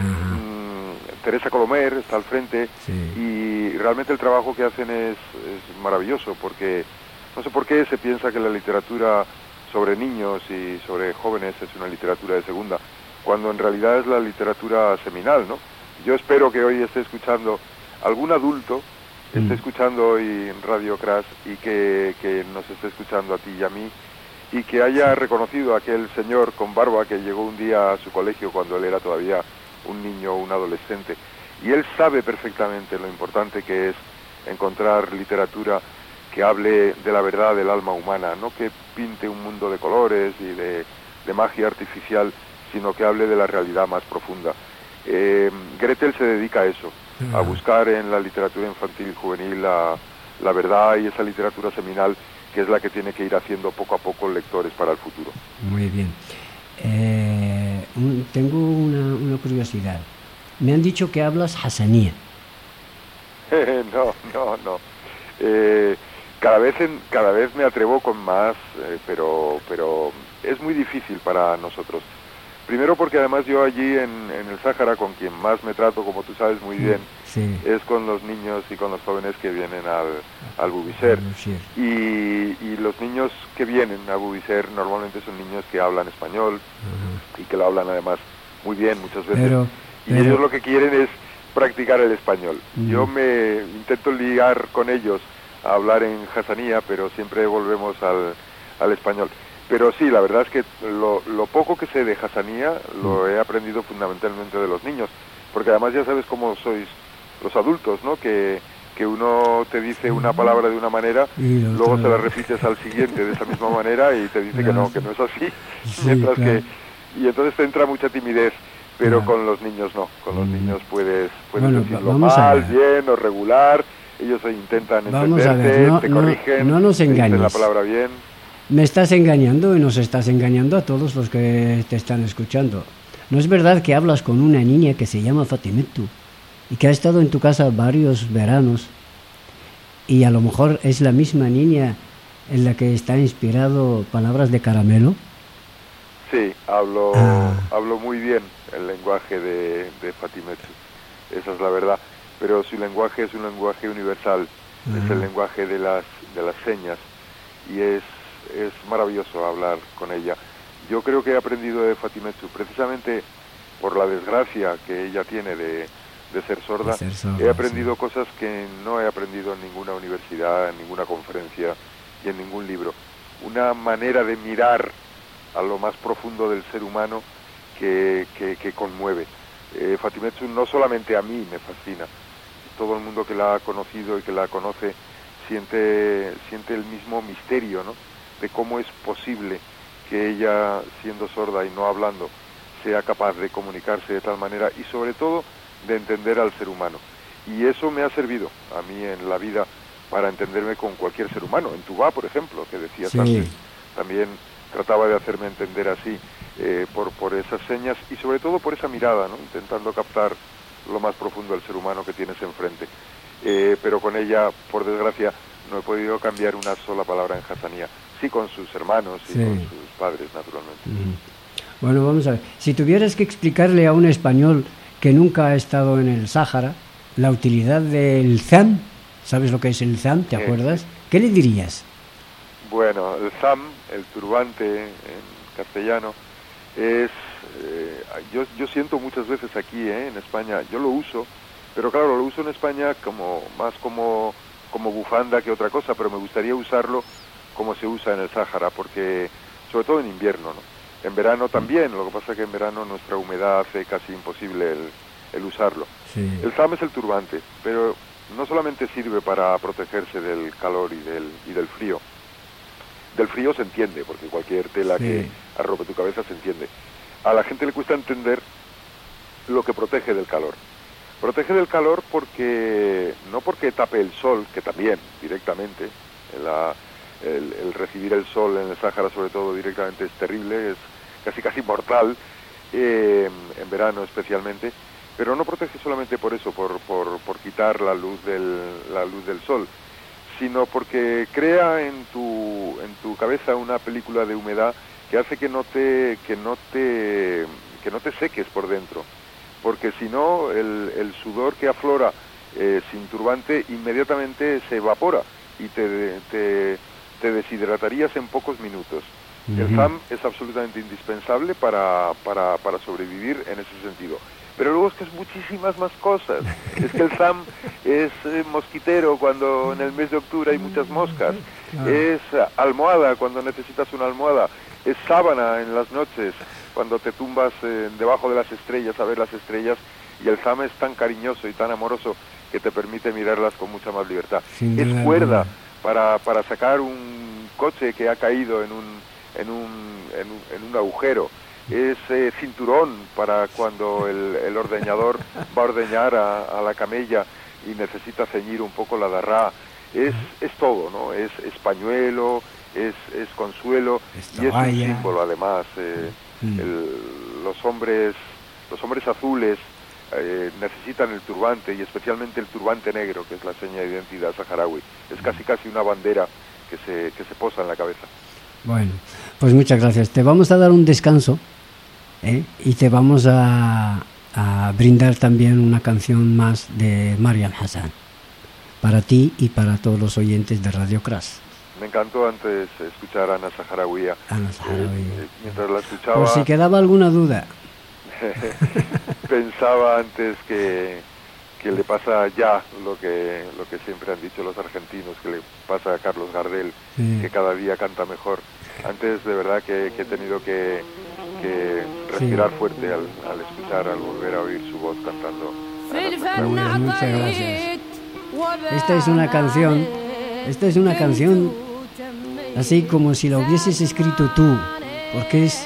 Teresa Colomer está al frente, y realmente el trabajo que hacen es maravilloso, porque no sé por qué se piensa que la literatura sobre niños y sobre jóvenes es una literatura de segunda, cuando en realidad es la literatura seminal, ¿no? Yo espero que hoy esté escuchando algún adulto, esté escuchando hoy en Radio Crash, y que nos esté escuchando a ti y a mí, y que haya reconocido a aquel señor con barba que llegó un día a su colegio cuando él era todavía un niño o un adolescente, y él sabe perfectamente lo importante que es encontrar literatura que hable de la verdad del alma humana, no que pinte un mundo de colores y de magia artificial, sino que hable de la realidad más profunda. Gretel se dedica a eso, a buscar en la literatura infantil y juvenil la verdad y esa literatura seminal, que es la que tiene que ir haciendo poco a poco lectores para el futuro. Muy bien. Tengo una curiosidad. Me han dicho que hablas hasanía. No. Cada vez me atrevo con más, pero es muy difícil para nosotros. Primero porque además yo allí en el Sáhara, con quien más me trato, como tú sabes muy bien, es con los niños y con los jóvenes que vienen al Bubisher. Y los niños que vienen a Bubisher normalmente son niños que hablan español y que lo hablan además muy bien muchas veces. Y ellos lo que quieren es practicar el español. Yo me intento ligar con ellos a hablar en hasanía, pero siempre volvemos al español. Pero sí, la verdad es que lo poco que sé de hasanía lo he aprendido fundamentalmente de los niños, porque además ya sabes cómo sois los adultos, ¿no? Que uno te dice una palabra de una manera, luego se la repites al siguiente de esa misma manera y te dice que no es así, mientras que... Y entonces te entra mucha timidez, pero con los niños no, con los niños puedes decirlo mal, bien o regular, ellos intentan entenderte, te corrigen, no nos engañes. te dicen la palabra bien. Me estás engañando y nos estás engañando a todos los que te están escuchando. ¿No es verdad que hablas con una niña que se llama Fatimetu y que ha estado en tu casa varios veranos, y a lo mejor es la misma niña en la que está inspirado Palabras de Caramelo. Sí, hablo muy bien el lenguaje de Fatimetsu, esa es la verdad, pero su lenguaje es un lenguaje universal, es el lenguaje de las señas, y es maravilloso hablar con ella. Yo creo que he aprendido de Fatimetsu, precisamente por la desgracia que ella tiene de ser sorda, he aprendido cosas que no he aprendido en ninguna universidad, en ninguna conferencia y en ningún libro. Una manera de mirar a lo más profundo del ser humano que conmueve. Fatimetsu no solamente a mí me fascina, todo el mundo que la ha conocido y que la conoce siente el mismo misterio, ¿no?, de cómo es posible que ella, siendo sorda y no hablando, sea capaz de comunicarse de tal manera y sobre todo de entender al ser humano. Y eso me ha servido a mí en la vida para entenderme con cualquier ser humano. En Tubá, por ejemplo, que decías antes, también trataba de hacerme entender así, por esas señas y sobre todo por esa mirada, ¿no?, intentando captar lo más profundo del ser humano que tienes enfrente. Pero con ella, por desgracia, no he podido cambiar una sola palabra en hasanía. Sí, con sus hermanos y con sus padres, naturalmente. Bueno, vamos a ver. Si tuvieras que explicarle a un español que nunca ha estado en el Sáhara la utilidad del zam, ¿sabes lo que es el zam? ¿Te acuerdas? ¿Qué le dirías? Bueno, el zam, el turbante en castellano, es... yo siento muchas veces aquí, en España, yo lo uso, pero claro, lo uso en España más como bufanda que otra cosa, pero me gustaría usarlo como se usa en el Sáhara, porque sobre todo en invierno, ¿no? En verano también, lo que pasa es que en verano nuestra humedad hace casi imposible el usarlo. Sí. El zam es el turbante, pero no solamente sirve para protegerse del calor y del frío. Del frío se entiende, porque cualquier tela que arrope tu cabeza se entiende. A la gente le cuesta entender lo que protege del calor. Protege del calor no porque tape el sol, que también directamente, el recibir el sol en el Sáhara sobre todo directamente es terrible, es casi mortal, en verano especialmente, pero no protege solamente por eso, por quitar la luz del sol, sino porque crea en tu cabeza una película de humedad que hace que no te seques por dentro, porque si no el sudor que aflora sin turbante inmediatamente se evapora y te deshidratarías en pocos minutos. El zam es absolutamente indispensable para sobrevivir en ese sentido. Pero luego es que es muchísimas más cosas. Es que el zam es mosquitero cuando en el mes de octubre hay muchas moscas. Es almohada cuando necesitas una almohada. Es sábana en las noches cuando te tumbas debajo de las estrellas a ver las estrellas. Y el zam es tan cariñoso y tan amoroso que te permite mirarlas con mucha más libertad. Es cuerda para sacar un coche que ha caído en un agujero. Es cinturón para cuando el ordeñador va a ordeñar a la camella y necesita ceñir un poco la darrá. Es todo, ¿no? Es pañuelo, es consuelo y es un símbolo además. Los hombres azules necesitan el turbante y especialmente el turbante negro, que es la seña de identidad saharaui. Es casi una bandera que se posa en la cabeza. Bueno, pues muchas gracias. Te vamos a dar un descanso y te vamos a brindar también una canción más de Mariam Hassan para ti y para todos los oyentes de Radio Crash. Me encantó antes escuchar a Ana Saharaui. Mientras la escuchaba... Por si quedaba alguna duda. Pensaba antes que le pasa ya lo que siempre han dicho los argentinos, que le pasa a Carlos Gardel, que cada día canta mejor. Antes de verdad que he tenido que respirar fuerte al escuchar, al volver a oír su voz cantando. Muchas gracias. Esta es una canción así como si la hubieses escrito tú, porque es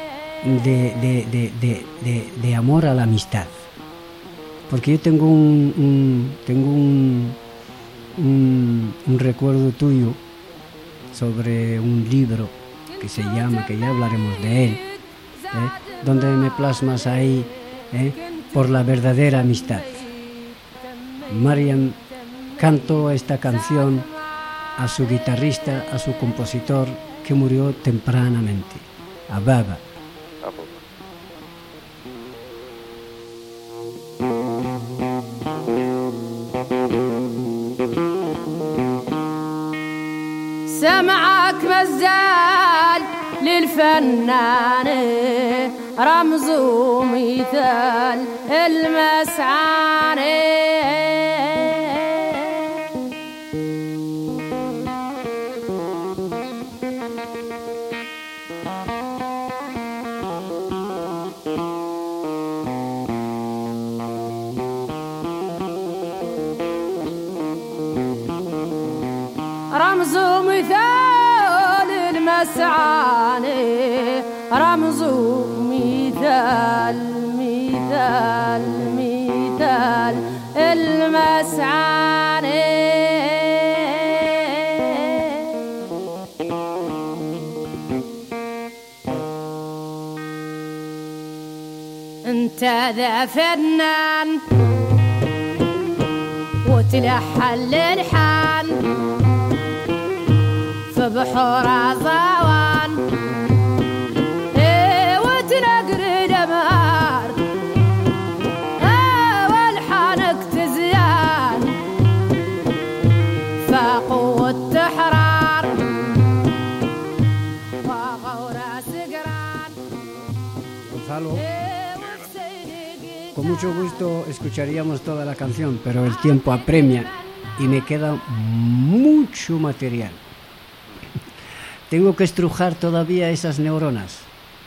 de amor a la amistad. Porque yo tengo un recuerdo tuyo sobre un libro que se llama, que ya hablaremos de él, donde me plasmas ahí por la verdadera amistad. Mariam cantó esta canción a su guitarrista, a su compositor, que murió tempranamente, a Baba. Ah, pues. سمعك مزال للفنان رمز ومثال المسعاني رمز مثال المسعاني رمز مثال مثال مثال المسعاني انت ذا فنان وتلحن للحان بحور عزوان وتنقر دمار والحانك تزيان فقوة تحرار وغورة سقران. Gonzalo, con mucho gusto escucharíamos toda la canción, pero el tiempo apremia y me queda mucho material. Tengo que estrujar todavía esas neuronas.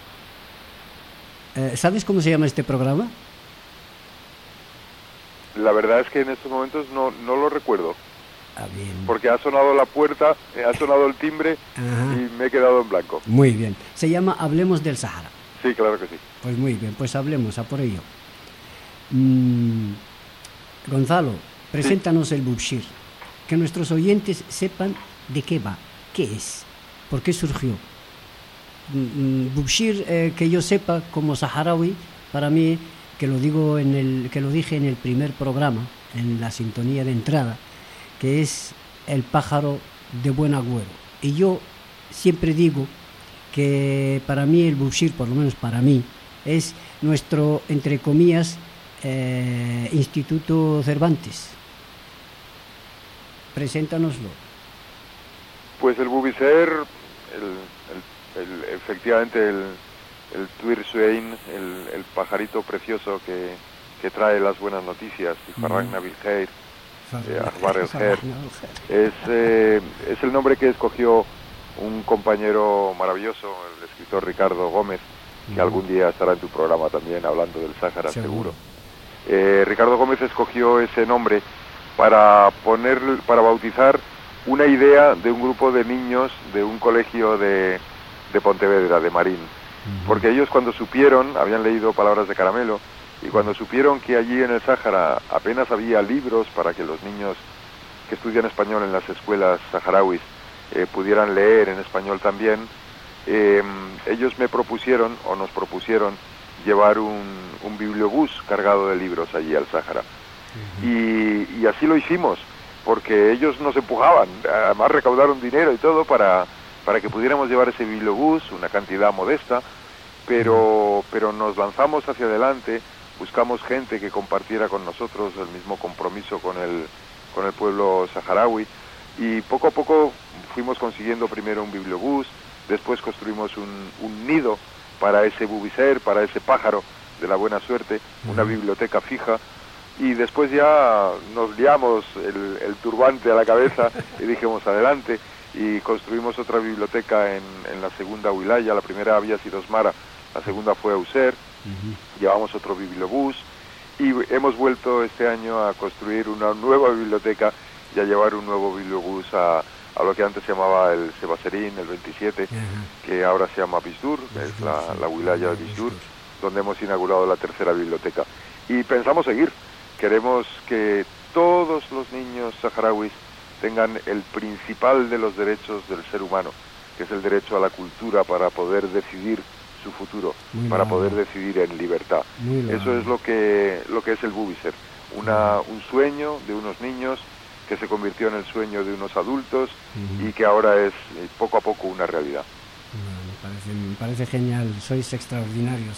¿Sabes cómo se llama este programa? La verdad es que en estos momentos no lo recuerdo. Ah, bien. Porque ha sonado la puerta, ha sonado el timbre. Ajá. Y me he quedado en blanco. Muy bien. Se llama Hablemos del Sahara. Sí, claro que sí. Pues muy bien, pues hablemos, a por ello. Gonzalo, preséntanos el Bubshir. Que nuestros oyentes sepan de qué va, qué es. ¿Por qué surgió? Bubshir, que yo sepa, como saharaui, para mí, que lo dije en el primer programa, en la sintonía de entrada, que es el pájaro de buen agüero. Y yo siempre digo que para mí el Bubshir, por lo menos para mí, es nuestro, entre comillas, Instituto Cervantes. Preséntanoslo. Pues el Bubiser, efectivamente el Tuirswein, el pajarito precioso que trae las buenas noticias, Farragna Bilheir, Akbar el Her, es el nombre que escogió un compañero maravilloso, el escritor Ricardo Gómez, que algún día estará en tu programa también hablando del Sáhara, seguro. Ricardo Gómez escogió ese nombre para bautizar una idea de un grupo de niños de un colegio de Pontevedra, de Marín. Porque ellos, cuando supieron, habían leído Palabras de Caramelo, y cuando supieron que allí en el Sáhara apenas había libros para que los niños que estudian español en las escuelas saharauis pudieran leer en español también, ellos nos propusieron llevar un bibliobús cargado de libros allí al Sáhara. Y así lo hicimos, porque ellos nos empujaban, además recaudaron dinero y todo para que pudiéramos llevar ese bibliobús, una cantidad modesta, pero nos lanzamos hacia adelante, buscamos gente que compartiera con nosotros el mismo compromiso con el pueblo saharaui, y poco a poco fuimos consiguiendo primero un bibliobús, después construimos un nido para ese bubiser, para ese pájaro de la buena suerte, una biblioteca fija, y después ya nos liamos el turbante a la cabeza y dijimos adelante, y construimos otra biblioteca en la segunda wilaya. La primera había sido Smara, la segunda fue Auser. Llevamos otro bibliobús y hemos vuelto este año a construir una nueva biblioteca y a llevar un nuevo bibliobús a lo que antes se llamaba el Sebaserín, el 27, que ahora se llama Bisdur, que es la wilaya de Bisdur, donde hemos inaugurado la tercera biblioteca. Y pensamos seguir. Queremos que todos los niños saharauis tengan el principal de los derechos del ser humano, que es el derecho a la cultura para poder decidir su futuro, para poder decidir en libertad. Eso es lo que es el Bubiser, un sueño de unos niños que se convirtió en el sueño de unos adultos y que ahora es poco a poco una realidad. Me parece genial, sois extraordinarios.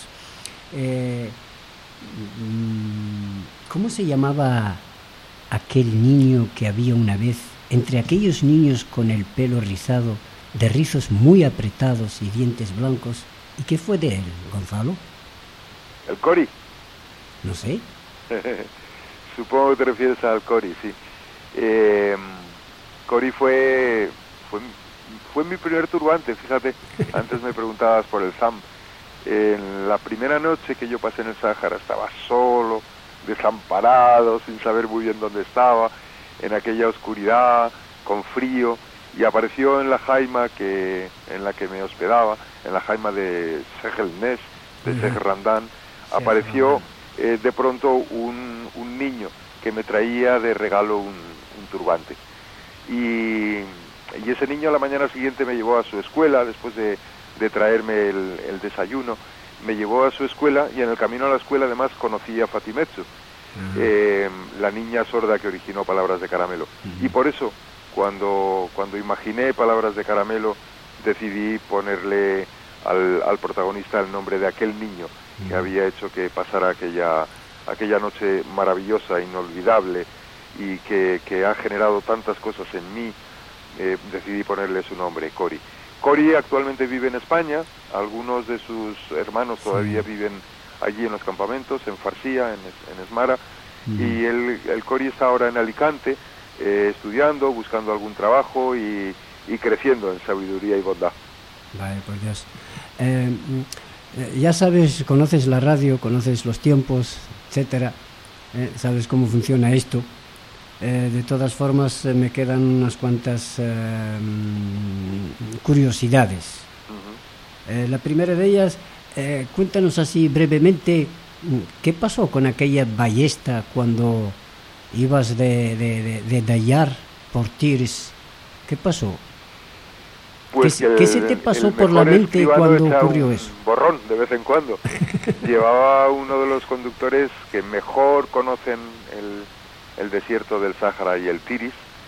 ¿Cómo se llamaba aquel niño que había una vez entre aquellos niños con el pelo rizado, de rizos muy apretados y dientes blancos? ¿Y qué fue de él, Gonzalo? ¿El Cori? No sé. Supongo que te refieres al Cori, sí. Cori fue mi primer turbante, fíjate. Antes me preguntabas por el Sam. En la primera noche que yo pasé en el Sáhara estaba solo, desamparado, sin saber muy bien dónde estaba, en aquella oscuridad, con frío, y apareció en la jaima en la que me hospedaba, en la jaima de Sheikh el Nes, de Sheikh Randan, apareció de pronto un niño que me traía de regalo un turbante. Y ese niño a la mañana siguiente me llevó a su escuela, después de traerme el desayuno, me llevó a su escuela, y en el camino a la escuela además conocí a Fatimetsu, la niña sorda que originó Palabras de Caramelo. Y por eso, cuando imaginé Palabras de Caramelo, decidí ponerle al protagonista el nombre de aquel niño que había hecho que pasara aquella noche maravillosa, inolvidable, y que ha generado tantas cosas en mí. Decidí ponerle su nombre, Cori. Cori actualmente vive en España, algunos de sus hermanos todavía viven allí en los campamentos, en Farsía, en Esmara, y el Cori está ahora en Alicante, estudiando, buscando algún trabajo y creciendo en sabiduría y bondad. Vale, por Dios. Ya sabes, conoces la radio, conoces los tiempos, etcétera, sabes cómo funciona esto. De todas formas, me quedan unas cuantas curiosidades. La primera de ellas, cuéntanos así brevemente, ¿qué pasó con aquella ballesta cuando ibas de Dayar por Tiris? ¿Qué pasó? Pues ¿Qué se te pasó por la mente cuando ocurrió eso? Borrón de vez en cuando. Llevaba uno de los conductores que mejor conocen el desierto del Sáhara y el Tiris,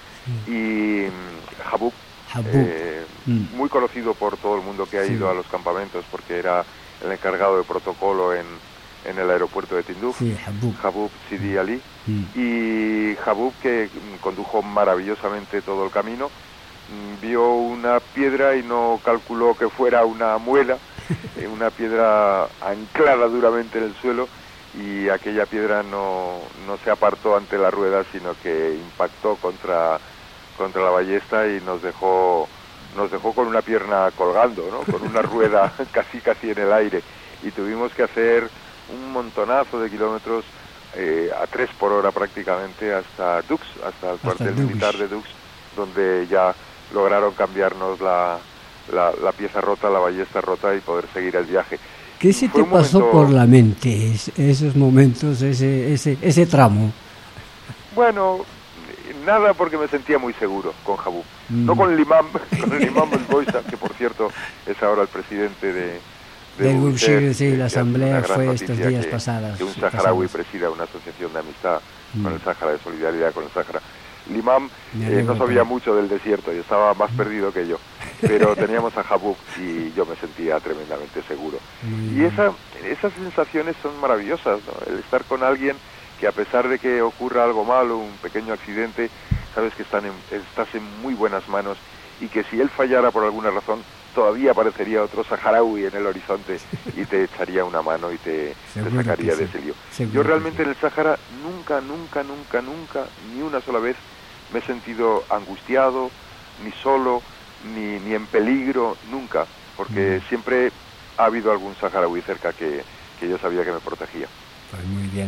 y Habub, muy conocido por todo el mundo que ha ido a los campamentos, porque era el encargado de protocolo en el aeropuerto de Tinduf, Habub Sidi Ali, y Habub, que condujo maravillosamente todo el camino, vio una piedra y no calculó que fuera una muela, una piedra anclada duramente en el suelo, y aquella piedra no se apartó ante la rueda, sino que impactó contra la ballesta y nos dejó con una pierna colgando, ¿no? Con una rueda casi en el aire, y tuvimos que hacer un montonazo de kilómetros a 3 por hora prácticamente hasta Dux, hasta el cuartel militar de Dux, donde ya lograron cambiarnos la pieza rota, la ballesta rota, y poder seguir el viaje. ¿Qué se te pasó por la mente esos momentos, ese tramo? Bueno, nada, porque me sentía muy seguro con Habub. No con el imam, el Boisa, que por cierto es ahora el presidente del Gubshir, sí, la asamblea fue estos días pasados. Que un saharaui presida una asociación de amistad con el Sáhara, de solidaridad con el Sáhara. El imam no sabía mucho del desierto y estaba más perdido que yo, pero teníamos a Habub y yo me sentía tremendamente seguro. Y esas sensaciones son maravillosas, ¿no? El estar con alguien que, a pesar de que ocurra algo malo, un pequeño accidente, sabes que estás en muy buenas manos, y que si él fallara por alguna razón, todavía aparecería otro saharaui en el horizonte y te echaría una mano y te sacaría de ese lío. Yo realmente en el Sáhara nunca, ni una sola vez me he sentido angustiado, ni solo, ni en peligro, nunca, porque siempre ha habido algún saharaui cerca que yo sabía que me protegía. Pues muy bien.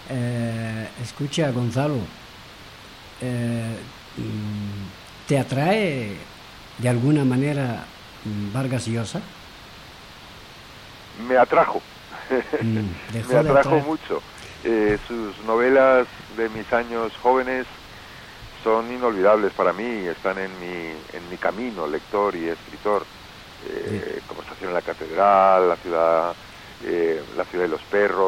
Escucha, Gonzalo, ¿te atrae de alguna manera Vargas Llosa? Me atrajo, me atrajo mucho. Sus novelas de mis años jóvenes son inolvidables para mí, están en mi camino, lector y escritor. Conversación en la catedral, la ciudad de los perros,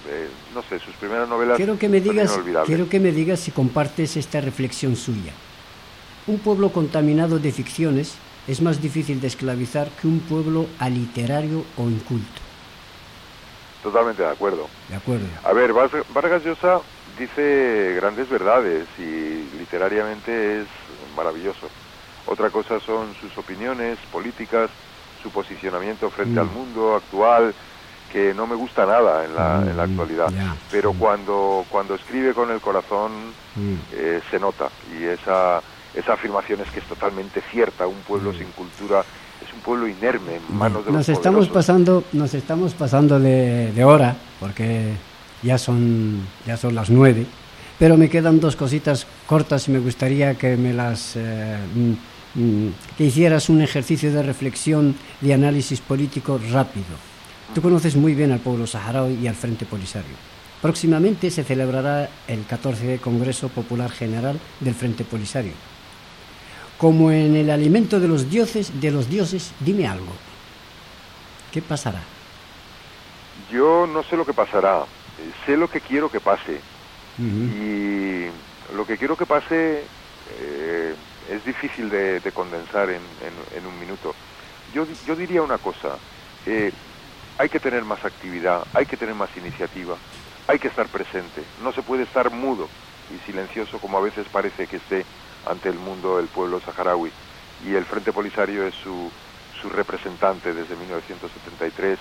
no sé, sus primeras novelas quiero que me son digas, inolvidables. quiero que me digas si compartes esta reflexión suya. Un pueblo contaminado de ficciones es más difícil de esclavizar que un pueblo aliterario o inculto. Totalmente de acuerdo. De acuerdo. A ver, Vargas Llosa dice grandes verdades y literariamente es maravilloso. Otra cosa son sus opiniones políticas, su posicionamiento frente al mundo actual, que no me gusta nada en la actualidad. Pero cuando escribe con el corazón se nota, y esa afirmación es que es totalmente cierta. Un pueblo sin cultura es un pueblo inerme en manos de los poderosos. Nos estamos pasando de hora, porque ya son las 9, pero me quedan dos cositas cortas y me gustaría que me las que hicieras un ejercicio de reflexión, de análisis político rápido. Tú conoces muy bien al pueblo saharaui y al Frente Polisario. Próximamente se celebrará el 14 Congreso Popular General del Frente Polisario. Como en el alimento de los dioses, dime algo. ¿Qué pasará? Yo no sé lo que pasará, sé lo que quiero que pase. Y lo que quiero que pase es difícil de condensar en un minuto. Yo diría una cosa, hay que tener más actividad, hay que tener más iniciativa, hay que estar presente, no se puede estar mudo y silencioso como a veces parece que esté ante el mundo el pueblo saharaui, y el Frente Polisario es su representante desde 1973,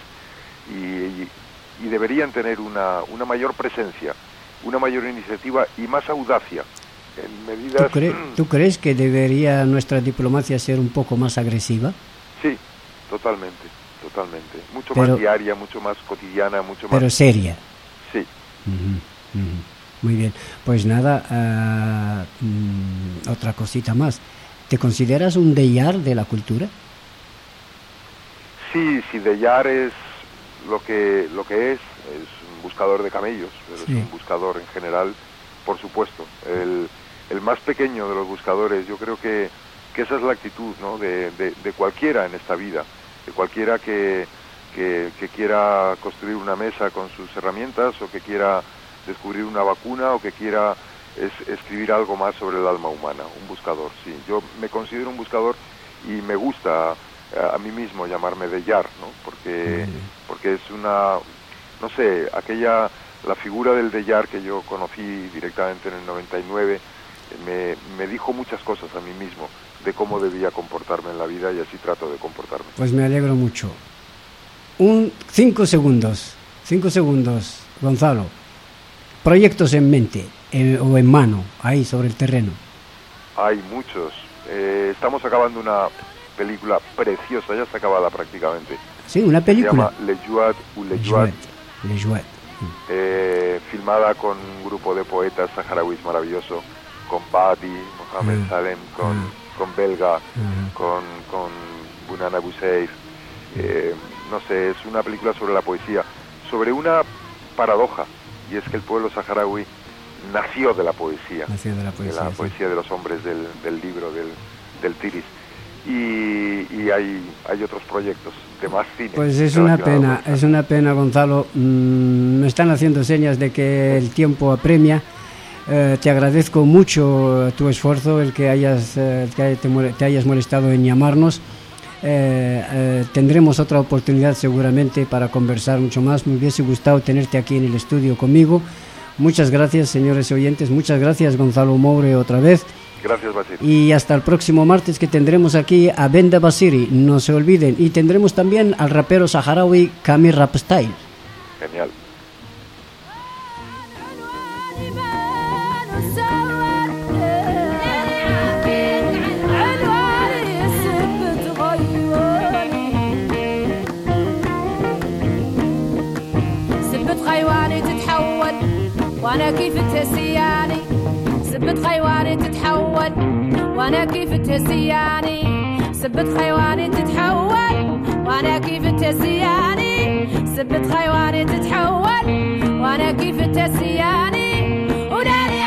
y deberían tener una mayor presencia, una mayor iniciativa y más audacia en medidas... ¿Tú crees que debería nuestra diplomacia ser un poco más agresiva? Sí, totalmente, mucho más diaria, mucho más cotidiana, mucho más... Pero seria. Sí. Muy bien, pues nada, otra cosita más. ¿Te consideras un deyar de la cultura? Sí, deyar es lo que es un buscador de camellos, pero es un buscador en general, por supuesto. El más pequeño de los buscadores, yo creo que esa es la actitud, ¿no?, de cualquiera en esta vida, de cualquiera que quiera construir una mesa con sus herramientas, o que quiera descubrir una vacuna, o que quiera escribir algo más sobre el alma humana. Un buscador, sí. Yo me considero un buscador y me gusta a mí mismo llamarme deyar, ¿no? Porque es una, no sé, la figura del deyar que yo conocí directamente en el 99 me dijo muchas cosas a mí mismo de cómo debía comportarme en la vida, y así trato de comportarme. Pues me alegro mucho. 5 segundos, Gonzalo. ¿Proyectos en mente o en mano, ahí sobre el terreno? Hay muchos. Estamos acabando una película preciosa, ya está acabada prácticamente. Sí, una película. Se llama Le Jouet ou Le Jouet. Filmada con un grupo de poetas saharauis maravilloso, con Badi, Mohamed Salem, con Belga, con Bunana Buseif. No sé, es una película sobre la poesía, sobre una paradoja, y es que el pueblo saharaui nació de la poesía, poesía de los hombres del libro, del Tiris. Y hay otros proyectos de más cine. Pues es una pena, Gonzalo. Me están haciendo señas de que el tiempo apremia. Te agradezco mucho tu esfuerzo, el que te hayas molestado en llamarnos. Tendremos otra oportunidad seguramente para conversar mucho más. Me hubiese gustado tenerte aquí en el estudio conmigo. Muchas gracias, señores oyentes. Muchas gracias, Gonzalo Moure, otra vez. Gracias, Basiri. Y hasta el próximo martes, que tendremos aquí a Benda Basiri, no se olviden. Y tendremos también al rapero saharaui Kami Rap Style. Genial. وانا كيف تهسياني سبت خيواني تتحول وانا كيف تهسياني سبت خيواني تتحول وانا كيف تهسياني سبت خيواني تتحول وانا كيف تهسياني وداري